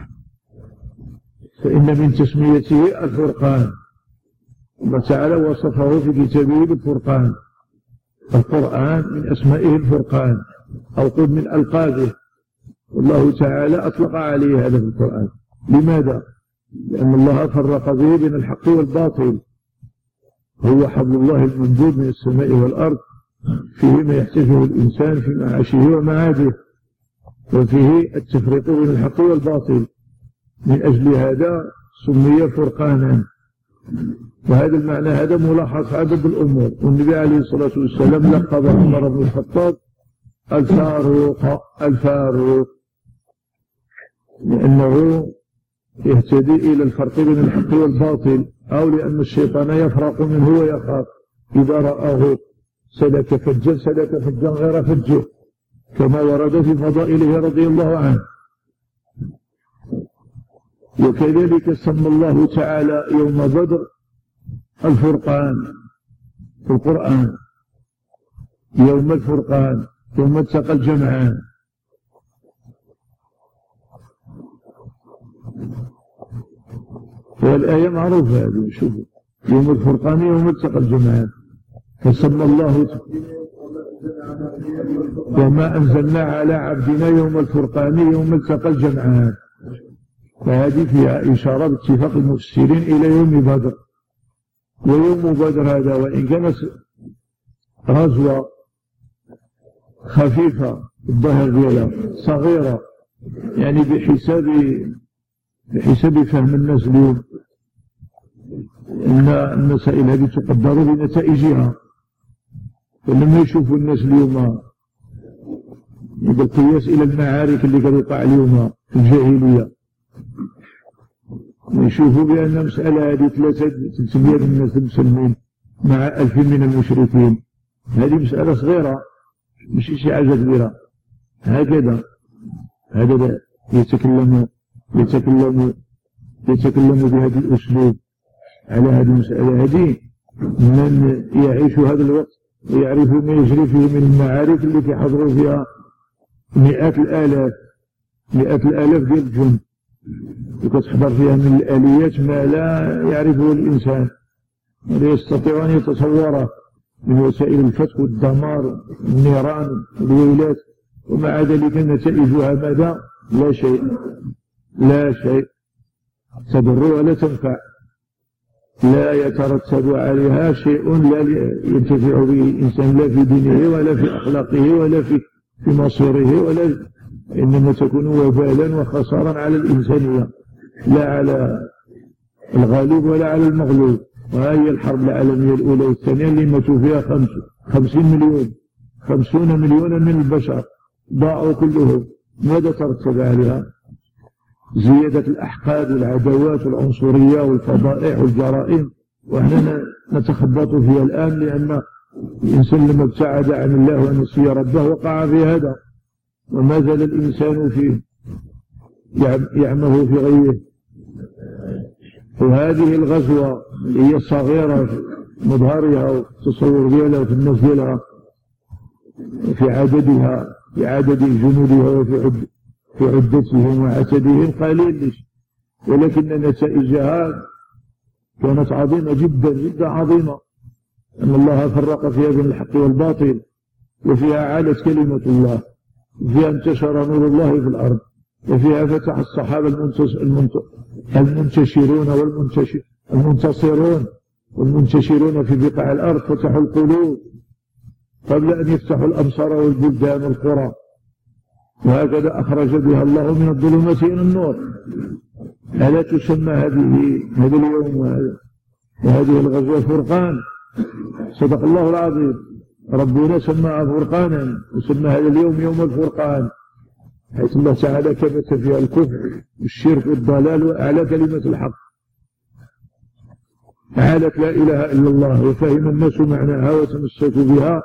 فإن من تسميته الفرقان، وتعالى وصفه في كتابه بالفرقان. القرآن من أسمائه الفرقان، أو قد من ألقابه، والله تعالى أطلق عليه هذا في القرآن. لماذا؟ لأن الله فرق به بين الحق والباطل، هو حبل الله الممدود من السماء والأرض، فيه ما يحتاجه الإنسان في معاشه ومعاده، وفيه التفريق بين الحق والباطل. من أجل هذا سمي فرقانا. وهذا المعنى هذا ملخص عدد الأمور. والنبي عليه الصلاة والسلام لقب عمر بن الخطاب الفاروق الفاروق لأنه يهتدي إلى الفرق بين الحق والباطل، أو لأن الشيطان يفرق منه ويخاف إذا رآه سلك فجا سلك فجا غير فجه، كما ورد في فضائله رضي الله عنه. وكذلك سمى الله تعالى يوم بدر الفرقان في القرآن، يوم الفرقان، يوم التقى الجمعان. والآية معروفة هذه، شوفوا يوم الفرقان يوم التقى الجمعان. فسمى الله وما أنزلنا على عبدنا يوم الفرقان يوم التقى الجمعان. فهذه فيها إشارة باتفاق المفسرين إلى يوم بدر. ويوم بدر هذا وإن كانت غزوة خفيفة الظاهر ديالها صغيرة، يعني بحساب بحساب فهم الناس اليوم أن المسائل هذه تقدر بنتائجها. ولما يشوفوا الناس اليوم بالقياس إلى المعارك اللي كانوا يقع اليوم في الجاهلية، ويشوفوا بأن المسألة هذه ثلاثة ثلاثمائة من الناس المسلمين مع ألف من المشركين، هذه مسألة صغيرة مش شيء حاجة كبيرة. هكذا هذا يتكلم يتكلم يتكلم بهذا الأسلوب على هذه المسألة هذه من يعيش هذا الوقت ويعرف ما يجري فيه من المعارك اللي كيحضروا فيها مئات الآلاف مئات الآلاف ديال الجند، وكتحضر فيها من الآليات ما لا يعرفه الإنسان ولا يستطيع أن يتصوره من وسائل الفتح والدمار والنيران والويلات، ومع ذلك نتائجها ماذا؟ لا شيء لا شيء تضر ولا تنفع، لا يترتب عليها شيء لا ينتفع به الإنسان لا في دينه ولا في أخلاقه ولا في في مصيره، ولا إنما تكون وبالا وخسارا على الإنسانية، لا على الغالب ولا على المغلوب. وهي الحرب العالمية الأولى والثانية اللي ماتوا فيها خمس خمسين مليون خمسون مليونا من البشر ضاعوا كلهم. ماذا ترتب عليها؟ زيادة الأحقاد والعداوات والعنصرية والفضائح والجرائم، وإحنا نتخبط فيها الآن لأن الإنسان لما ابتعد عن الله ونسي ربه وقع في هذا، وما زال الإنسان فيه يعمه في غيره. وهذه الغزوة هي صغيرة في مظهرها والتصور ديالها في الناس ديالها في عددها في عدد جنودها وفي عد في عدتهم وعتدهم قليل، ولكن نتائجها كانت عظيمة جدا جدا عظيمة، أن الله فرق فيها بين الحق والباطل، وفيها عالت كلمة الله، وفيها انتشر نور الله في الأرض، وفيها فتح الصحابة المنتشرون والمنتصرون والمنتشرون في بقاع الأرض، فتحوا القلوب قبل أن يفتحوا الأمصار والبلدان والقرى. وهكذا أخرج بها الله من الظلمات إلى النور. ألا تسمى هذه هذا اليوم وهذه الغزوة فرقان؟ صدق الله العظيم. ربنا سماها فرقانا وسمى هذا اليوم يوم الفرقان، حيث الله تعالى كبت فيها الكفر والشرك والضلال وأعلى كلمة الحق، أعلت لا إله إلا الله وفهم الناس معناها وتمسكوا بها،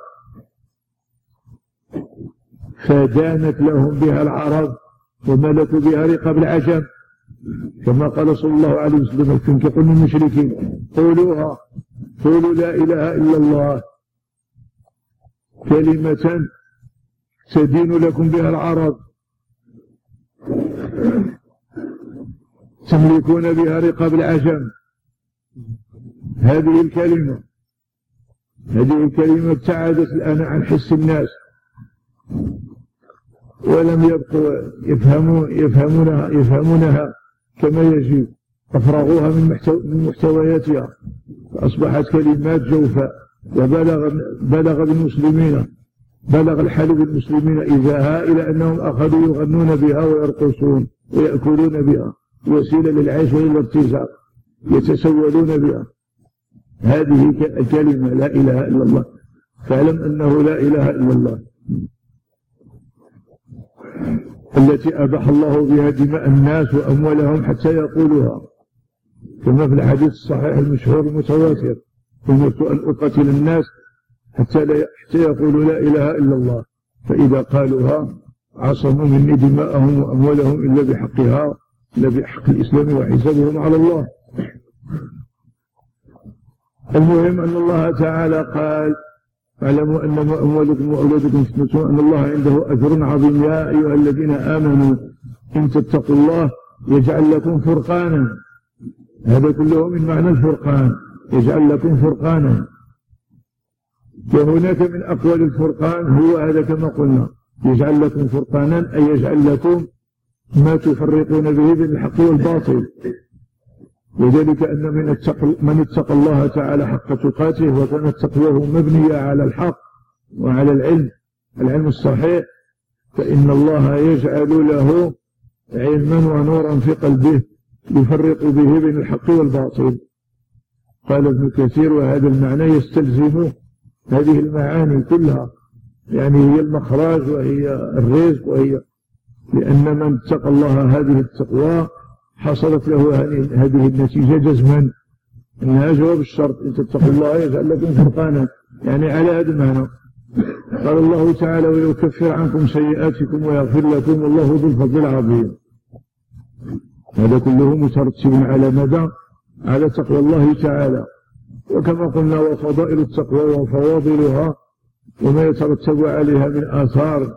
فدانت لهم بها العرب وملكوا بها رقاب العجم، كما قال صلى الله عليه وسلم: تنكحوا من المشركين قولوها، قولوا لا إله إلا الله، كلمة تدين لكم بها العرب تملكون بها رقاب العجم. هذه الكلمة هذه الكلمة ابتعدت الآن عن حس الناس، ولم يبقوا يفهموا يفهمونها يفهمونها كما يجب، أفرغوها من محتوياتها، فأصبحت كلمات جوفاء. وبلغ بلغ بالمسلمين بلغ الحال بالمسلمين إذاها إلى أنهم أخذوا يغنون بها ويرقصون ويأكلون بها، وسيلة للعيش وللارتزاق، يتسولون بها. هذه الكلمة لا إله إلا الله، فاعلم أنه لا إله إلا الله التي أباح الله بها دماء الناس وأموالهم حتى يقولوها، كما في الحديث الصحيح المشهور المتواتر: أمرت أن أقاتل الناس حتى, لا حتى يقولوا لا إله إلا الله، فإذا قالوها عصموا مني دماءهم وأموالهم إلا بحقها، إلا بحق الإسلام وحسابهم على الله. المهم أن الله تعالى قال: اعلموا أنما أموالكم وأولادكم فتنة أن الله عنده أجر عظيم. يا أيها الذين آمنوا إن تتقوا الله يجعل لكم فرقانا. هذا كله من معنى الفرقان، يجعل لكم فرقانا. وهناك من أقوال الفرقان هو هذا كما قلنا، يجعل لكم فرقانا أي يجعل لكم ما تفرقون به بين الحق والباطل. وذلك أن من اتقى, من اتقى الله تعالى حق تقاته وكانت تقواه مبنية على الحق وعلى العلم العلم الصحيح، فإن الله يجعل له علما ونورا في قلبه يفرق به بين الحق والباطل. قال ابن كثير: وهذا المعنى يستلزم هذه المعاني كلها، يعني هي المخرج وهي الرزق، وهي لأن من اتقى الله هذه التقوى حصلت له هذه النتيجة جزما، إنها جواب الشرط: إن تتقوا الله يجعل لكم فرقانا، يعني على هذا المعنى. قال الله تعالى: ويكفر عنكم سيئاتكم ويغفر لكم والله ذو الفضل العظيم. هذا كله مترتب على مدى على تقوى الله تعالى، وكما قلنا وفضائل التقوى وفواضلها وما يترتب عليها من آثار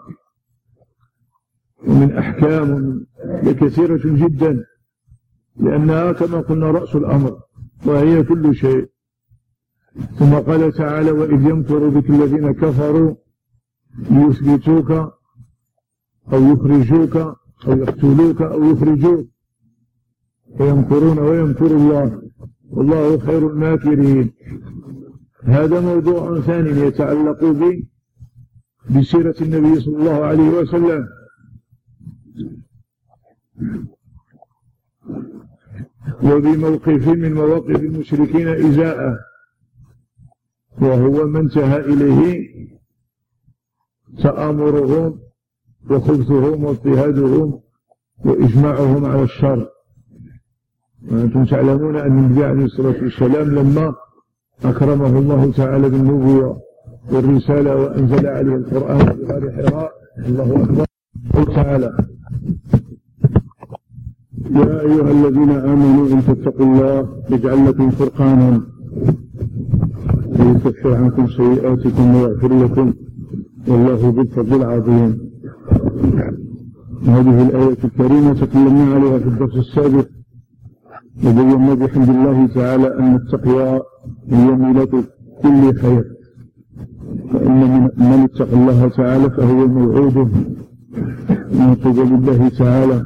ومن أحكام كثيرة جدا، لأنها كما قلنا رأس الأمر وهي كل شيء. ثم قال تعالى: وإذ يمكر بك الذين كفروا ليثبتوك أو يخرجوك أو يقتلوك أو يخرجوك ويمكرون ويمكر الله والله خير الماكرين. هذا موضوع ثاني يتعلق به بسيرة النبي صلى الله عليه وسلم، وبموقف من مواقف المشركين إزاءه، وهو ما انتهى إليه تآمرهم وخبثهم واضطهادهم وإجماعهم على الشر. وأنتم تعلمون أن النبي عليه الصلاة والسلام لما أكرمه الله تعالى بالنبوة والرسالة وأنزل عليه القرآن في غار حراء، الله أكبر، قال تعالى: يا أيها الذين آمنوا إن تتقوا الله يجعل لكم فرقانا ويكفر عنكم سيئاتكم ويغفر لكم والله ذو الفضل العظيم. هذه الآية الكريمة تكلمنا عليها في الدرس السابق، وبينا بحمد الله تعالى أن التقوى هي ميلة كل خير، فإن من اتقى الله تعالى فهو موعود من قبل الله تعالى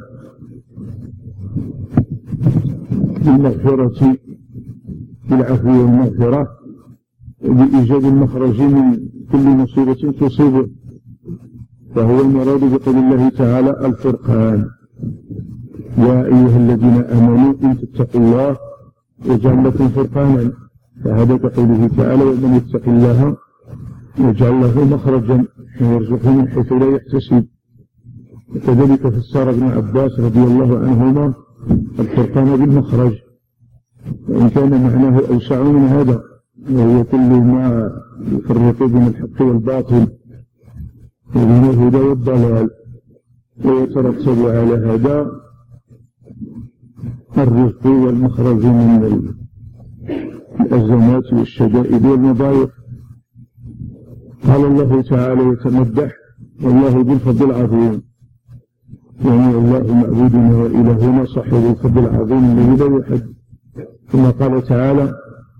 بالمغفرة بالعفو والمغفرة وبإيجاد المخرج من كل مصيبة تصيبه، فهو المراد بقول الله تعالى الفرقان. يا أيها الذين آمنوا إن تتقوا الله يجعل لكم فرقانا، فهذا كقوله تعالى: ومن يتق الله يجعل له مخرجا ويرزقه من حيث لا يحتسب. وكذلك فسر ابن عباس رضي الله عنهما الفرقان بالمخرج، وإن كان معناه أوسع من هذا، وهو كل ما يفرق بين الحق والباطل وبين الهدى والضلال، ويترتب على هذا الرزق والمخرج من الأزمات والشدائد والمضايق. قال الله تعالى يتمدح: والله ذو الفضل العظيم، يعني الله معبودنا وإلهنا صاحب الفضل العظيم الذي لا يحد. ثم قال تعالى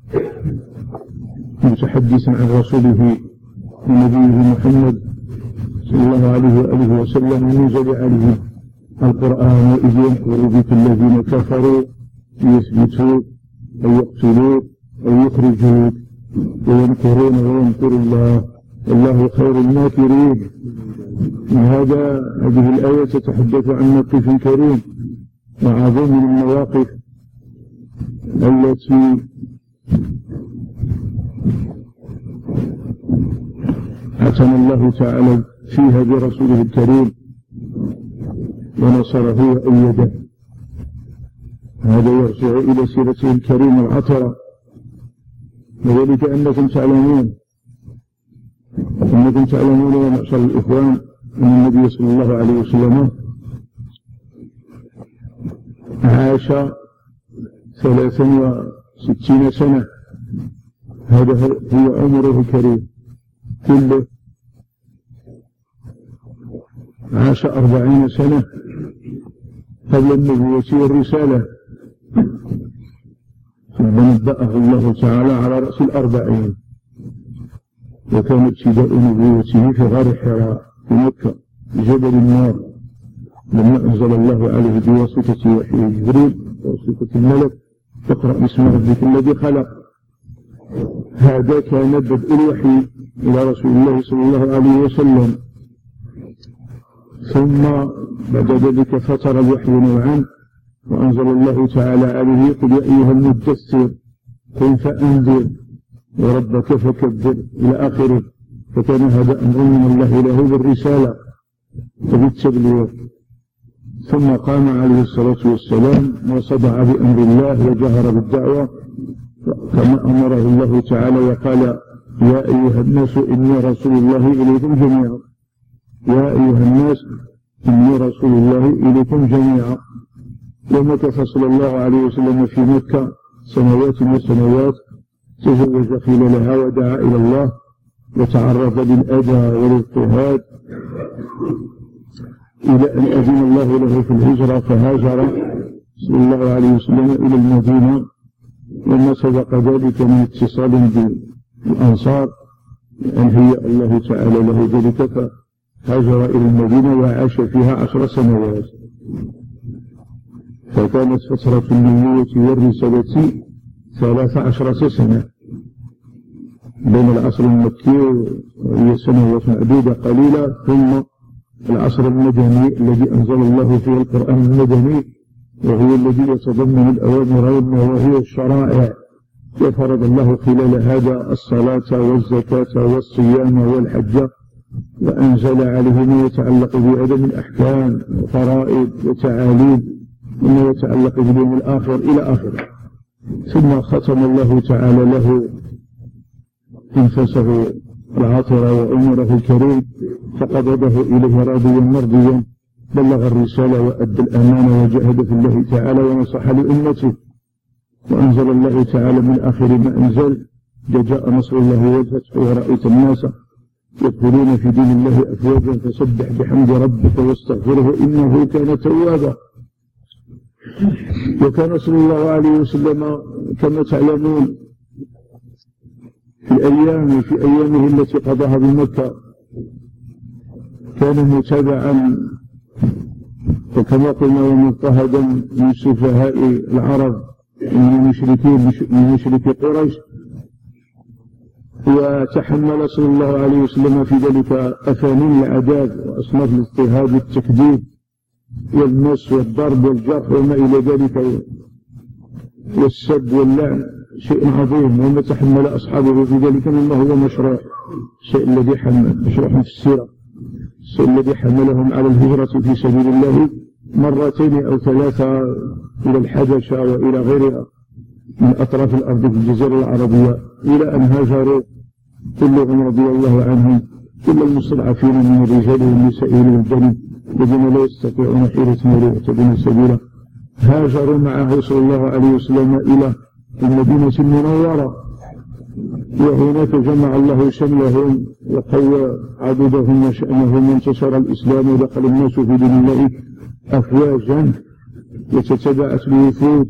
متحدثا عن رسوله ونبيه محمد صلى الله عليه وآله وسلم ونزل عليه القرآن: وإذ يمكر بك الذين كفروا ليثبتوك أو يقتلوك أو يخرجوك ويمكرون ويمكر الله والله خير الماكرين. هذا هذه الآية تتحدث عن موقف كريم وعظيم من المواقف التي اعتنى الله تعالى فيها برسوله الكريم ونصره وأيده. هذا يرجع إلى سيرته الكريمة العطرة، وذلك أنكم تعلمون أنكم تعلمون يا معشر الإخوان أن النبي صلى الله عليه وسلم عاش ثلاثا وستين سنة. هذا هو عمره الكريم كله. عاش أربعين سنة قبل النبوة والرسالة، ثم نبأه الله تعالى على رأس الأربعين، وكان ابتداء نبوته في غار حراء في مكة جبل النار، لما أنزل الله عليه بواسطة وحي جبريل وواسطة الملك اقرأ باسم ربك الذي خلق. هذا كان بدء الوحي إلى رسول الله صلى الله عليه وسلم. ثم بعد ذلك فتر الوحي نوعا، وأنزل الله تعالى عليه قل يا أيها المدثر قم فأنذر وربك فكبر إلى آخره. فكان هذا أمر من الله له بالرسالة وبالتبليغ. ثم قام عليه الصلاة والسلام وصدع بأمر الله وجهر بالدعوة كما أمره الله تعالى، وقال يا أيها الناس إني رسول الله إليكم جميعا. يا أيها الناس إني رسول الله إليكم جميعا. ومكث صلى الله عليه وسلم في مكة سنوات وسنوات، تزوج خلالها ودعا إلى الله وتعرض للأذى والاضطهاد إلى أن أذن الله له في الهجرة، فهاجر صلى الله عليه وسلم إلى المدينة. وما سبق ذلك من اتصال بالأنصار أن هيأ الله تعالى له ذلك، فهاجر إلى المدينة وعاش فيها عشر سنوات. فكانت فترة النبوة والرسالة ثلاث عشرة سنة بين العصر المكي وهي سنوات معدودة قليلة، ثم العصر المدني الذي أنزل الله فيه القرآن المدني، وهو الذي يتضمن الأوامر والنواهي والشرائع. وفرض الله خلال هذا الصلاة والزكاة والصيام والحج، وأنزل عليه ما يتعلق بعدم الأحكام وفرائض وتعاليم وما يتعلق باليوم الآخر إلى آخره. ثم ختم الله تعالى له أنفسه العاطرة وأمره الكريم، فقبضه إليه راضيا مرضيا، بلغ الرسالة وأدى الأمانة وجاهد في الله تعالى ونصح لأمته. وأنزل الله تعالى من آخر ما أنزل جاء نصر الله والفتح ورأيت الناس يدخلون في دين الله أفواجا فسبح بحمد ربك واستغفره إنه كان توابا. وكان صلى الله عليه وسلم كما تعلمون في الأيام في أيامه التي قضاها بمكة كان متابعا، وكما قلنا ومضطهدا من سفهاء العرب من المشركين من مشركي قريش. وتحمل صلى الله عليه وسلم في ذلك أفانين العذاب وأصناف الاضطهاد والتكذيب والمس والضرب والجرح وما إلى ذلك والسب واللعن، شيء عظيم. وما تحمل أصحابه في ذلك مما هو مشروع، الشيء الذي حمل مشروع في السيرة، الشيء الذي حملهم على الهجرة في سبيل الله مرتين أو ثلاثة إلى الحبشة وإلى غيرها من أطراف الأرض في الجزيرة العربية، إلى أن هاجروا كلهم رضي الله عنهم، كل المستضعفين من الرجال والنساء والبنين الذين لا يستطيعون حيلة ولا يهتدون سبيلا، هاجروا معه صلى الله عليه وسلم إلى المدينة المنورة. وهناك جمع الله شملهم وقوى عددهم وشأنهم، وانتشر الإسلام ودخل الناس في دين الله أفواجا، وتتبعت الوفود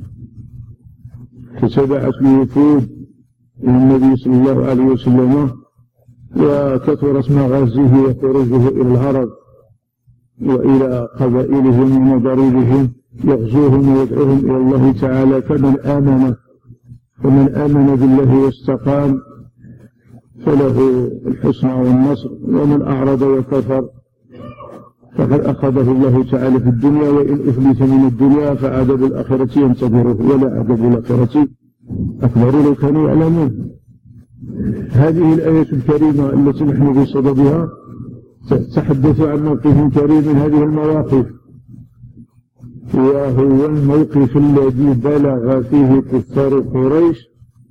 تتبعت الوفود إلى النبي صلى الله عليه وسلم، وكثرت مغازيه وخروجه إلى العرب وإلى قبائلهم ومضاربهم، يغزوهم ويدعوهم إلى الله تعالى. فمن آمن ومن آمن بالله واستقام فله الحسنى والنصر، ومن أعرض وكفر فقد أخذه الله تعالى في الدنيا، وإن أفلت من الدنيا فعذاب الآخرة ينتظره، ولا عذاب الآخرة أكبر لو كانوا يعلمون. هذه الآية الكريمة التي نحن بصددها تتحدث عن موقف كريم من هذه المواقف، وهو الموقف الذي بلغ فيه كفار قريش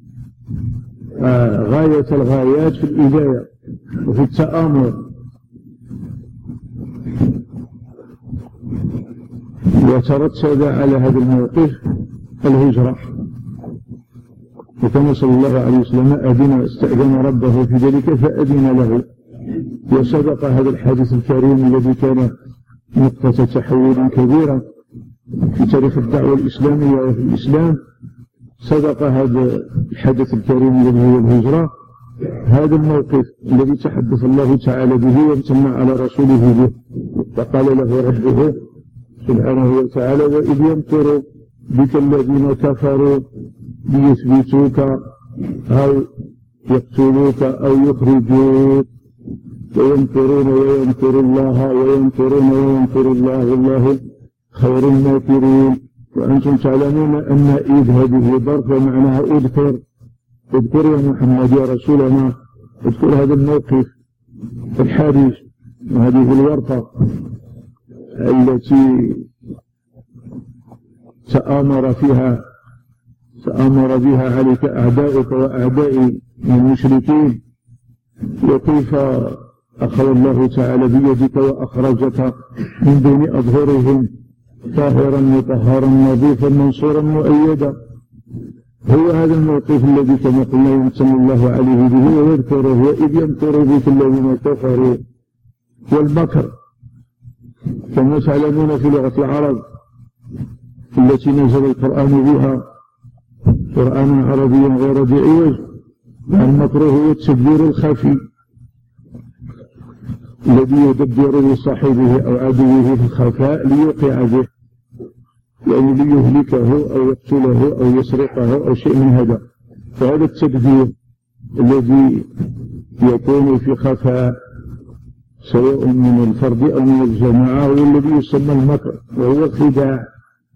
غاية الغايات في الإذاية وفي التآمر، وترتب على هذا الموقف الهجرة. وكما صلى الله عليه وسلم أذن استأذن ربه في ذلك فأذن له. وسبق هذا الحادث الكريم الذي كان نقطة تحول كبيرة في تاريخ الدعوة الإسلامية وفي الإسلام، سبق هذا الحدث الكريم الذي هو الهجرة، هذا الموقف الذي تحدث الله تعالى به وامتن على رسوله به، وقال له ربه سبحانه وتعالى: وإذ يمكر بك الذين كفروا ليثبتوك أو يقتلوك أو يخرجوك ويمكرون ويمكر الله ويمكرون ويمكر الله والله خير الماكرين. وأنتم تعلمون أن إذ هذه ظرف ومعناها أذكر اذكر يا محمد يا رسولنا، اذكر هذا الموقف الحادث وهذه الورطة التي تآمر فيها تآمر بها عليك أعداؤك وأعداء المشركين، وكيف أخذ الله تعالى بيدك وأخرجك من بين أظهرهم طاهرا مطهرا نظيفا منصورا مؤيدا. هو هذا الموقف الذي كما قلنا يمتن الله عليه به ويذكره: وإذ يمكر بك الذين كفروا. والمكر كما تعلمون في لغة العرب التي نزل القرآن بها قرآن عربيا غير ذي عوج، المكر هو التدبير الخفي الذي يدبر لصاحبه أو عدوه في الخفاء ليوقع به، يعني ليهلكه أو يقتله أو يسرقه أو شيء من هذا. فهذا التدبير الذي يكون في خفاء سواء من الفرد أو من الجماعة هو الذي يسمى المكر وهو الخداع.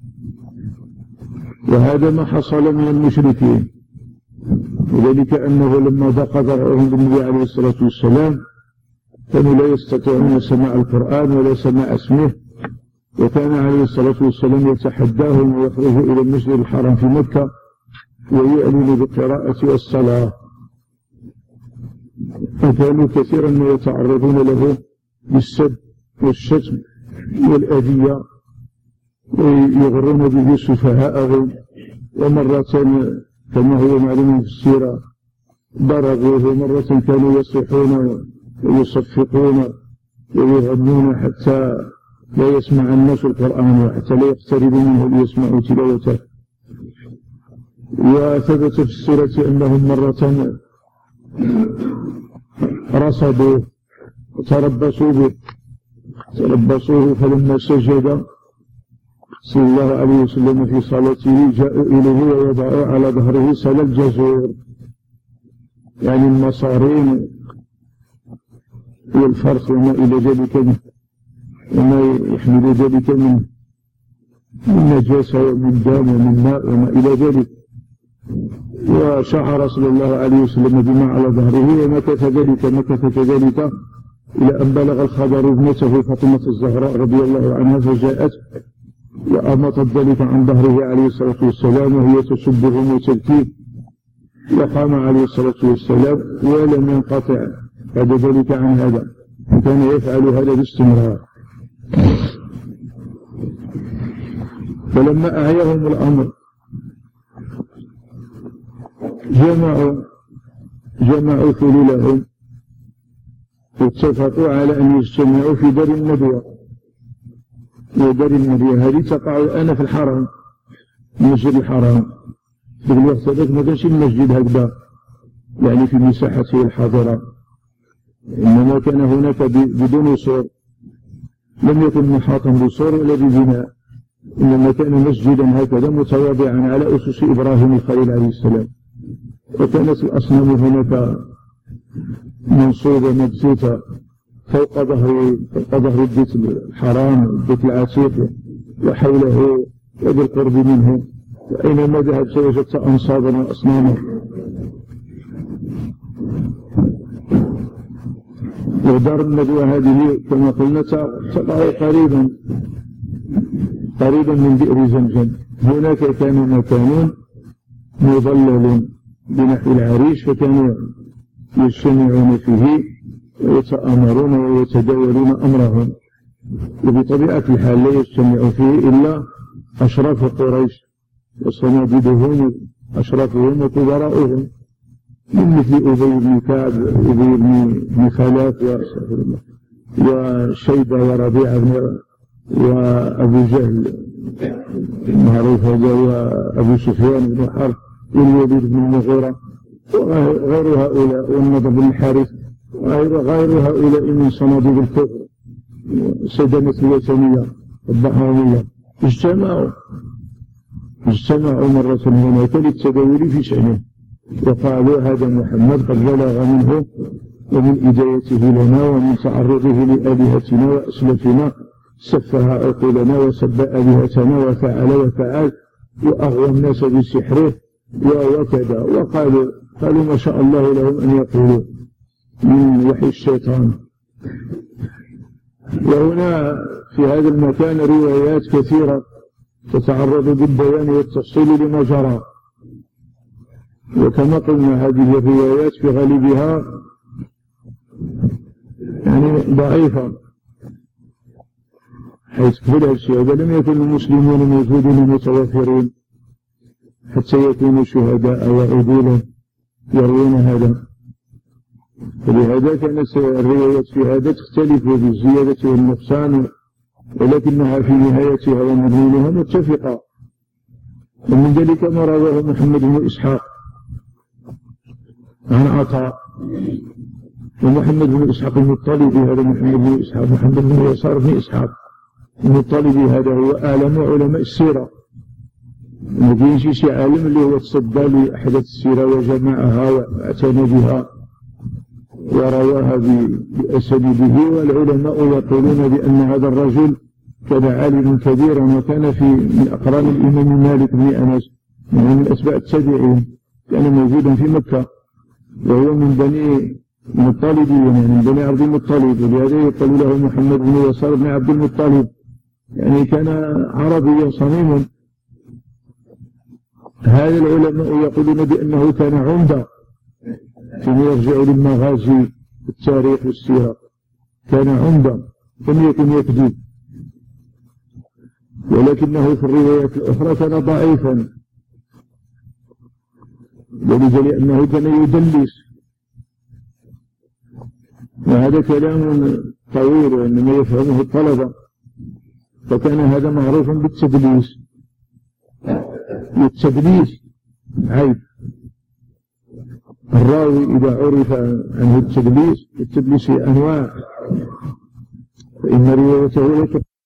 وهذا ما حصل من المشركين، وذلك أنه لما ضاق ذرعهم بالنبي عليه الصلاة والسلام كانوا لا يستطيعون سماع القرآن ولا سماع اسمه، وكان عليه الصلاة والسلام يتحداهم ويخرج إلى المسجد الحرام في مكة ويعلن بالقراءة والصلاة، وكانوا كثيرا ما يتعرضون له بالسب والشتم والأذية ويغرون به سفهاءهم. ومرة كما هو معلوم في السيرة ضربوه، ومرة كانوا يصيحون ويصفقون ويغنون حتى لا يسمع الناس القرآن وحتى لا يقتربوا منه ليسمعوا تلاوته. وثبت في السيرة أنهم مرة رصدوه وتربصوا به تربصوه فلما سجد صلى الله عليه وسلم في صلاته جاءوا إليه ووضعوا على ظهره سل الجزور، يعني المصارين والفرخ وما إلى ذلك وما يحمل ذلك من من نجاسة ومن دم ومن ماء وما إلى ذلك. وشعر صلى الله عليه وسلم بما على ظهره ومكث ذلك مكث كذلك إلى أن بلغ الخبر ابنته فاطمة الزهراء رضي الله عنها فجاءت وأمطت ذلك عن ظهره عليه الصلاة والسلام وهي تسبه وتبكيه، وقام عليه الصلاة والسلام ولم ينقطع بعد ذلك عن هذا، كان يفعل هذا باستمرار. فلما أعيهم الأمر جمعوا جمعوا ثلولهم واتفقوا على أن يجتمعوا في دار الندوة. ودار الندوة هذه تقع الآن في الحرم، المسجد الحرام. في الوقت هذاك ما كانش المسجد هكذا يعني في مساحته الحاضرة، إنما كان هناك بدون سور، لم يكن محاطا بسور ولا ببناء، إنما كان مسجدا هكذا متواضعا على أسس إبراهيم الخليل عليه السلام. وكانت الأصنام هناك منصوبة مبثوثة فوق ظهر فوق ظهر البيت الحرام البيت العتيق وحوله وبالقرب منه، وأينما ذهبت وجدت أنصابا وأصناما. ودار الندوة هذه كما قلنا تقع قريبا قريبا من بئر زمزم. هناك كان مكان مظلل بنحو العريش، فكانوا يجتمعون فيه ويتآمرون ويتداولون أمرهم، وبطبيعة الحال لا يجتمع فيه إلا أشراف قريش وصناديدهم أشرافهم وكبراؤهم، من مثل أبي بن كعب أبي بن خلاف وشيبة وربيعة وأبو جهل معروف هذا، وأبو سفيان بن حرب والوليد بن المغيرة وغير هؤلاء، والنضر بن الحارث وغير هؤلاء من صناديد الكفر سدنة الوثنية وضحاهم الله. اجتمعوا اجتمعوا مرة هناك للتداول في شأنه، وقالوا هذا محمد قد بلغ منه ومن إدايته لنا ومن تعرضه لآلهتنا وأسلافنا سفه عقولنا وسب آلهتنا وفعل وفعل وأغوى الناس بسحره وكذا. وقالوا قالوا ما شاء الله لهم أن يقولوا من وحي الشيطان. وهنا في هذا المكان روايات كثيرة تتعرض بالبيان والتفصيل لما جرى، وكما قلنا هذه الروايات في غالبها يعني ضعيفة، حيث قبل الشيء هذا لم يكن المسلمون موجودين متوافرين حتى يكونوا شهداء وعدولا يروون هذا، ولهذا كانت الروايات في هذا تختلف بالزيادة والنقصان، ولكنها في نهايتها ومضمونها متفقة. ومن ذلك ما رواه محمد بن إسحاق عن عطاء، ومحمد بن إسحاق المطلبي هذا محمد بن إسحاق محمد بن يسار بن إسحاق المطلبي هذا هو أعلم علماء السيرة، ما كاينش شي عالم اللي هو تصدى لأحداث السيرة وجمعها واعتنى بها ورواها بأسانيده. والعلماء يقولون بأن هذا الرجل كان عالما كبيرا، وكان في من أقران الإمام مالك بن أنس من أتباع التابعين، كان موجودا في مكة، وهو من بني المطلبين يعني من بني عبد المطلب، ولهذا يقال له محمد بن يسار بن عبد المطلب، يعني كان عربيا صميما. هذا العلماء يقولون بأنه كان عمدة فيما يرجع للمغازي التاريخ والسيرة، كان عمدة لم يكن يكذب، ولكنه في الروايات الأخرى كان ضعيفا، ذلك لأنه كان يدلس، وهذا كلام طويل وإنما يفهمه الطلبة. فكان هذا معروفا بالتدليس، والتدليس عيب. الراوي إذا عرف عنه التدليس، التدليس أنواع، فإن روايته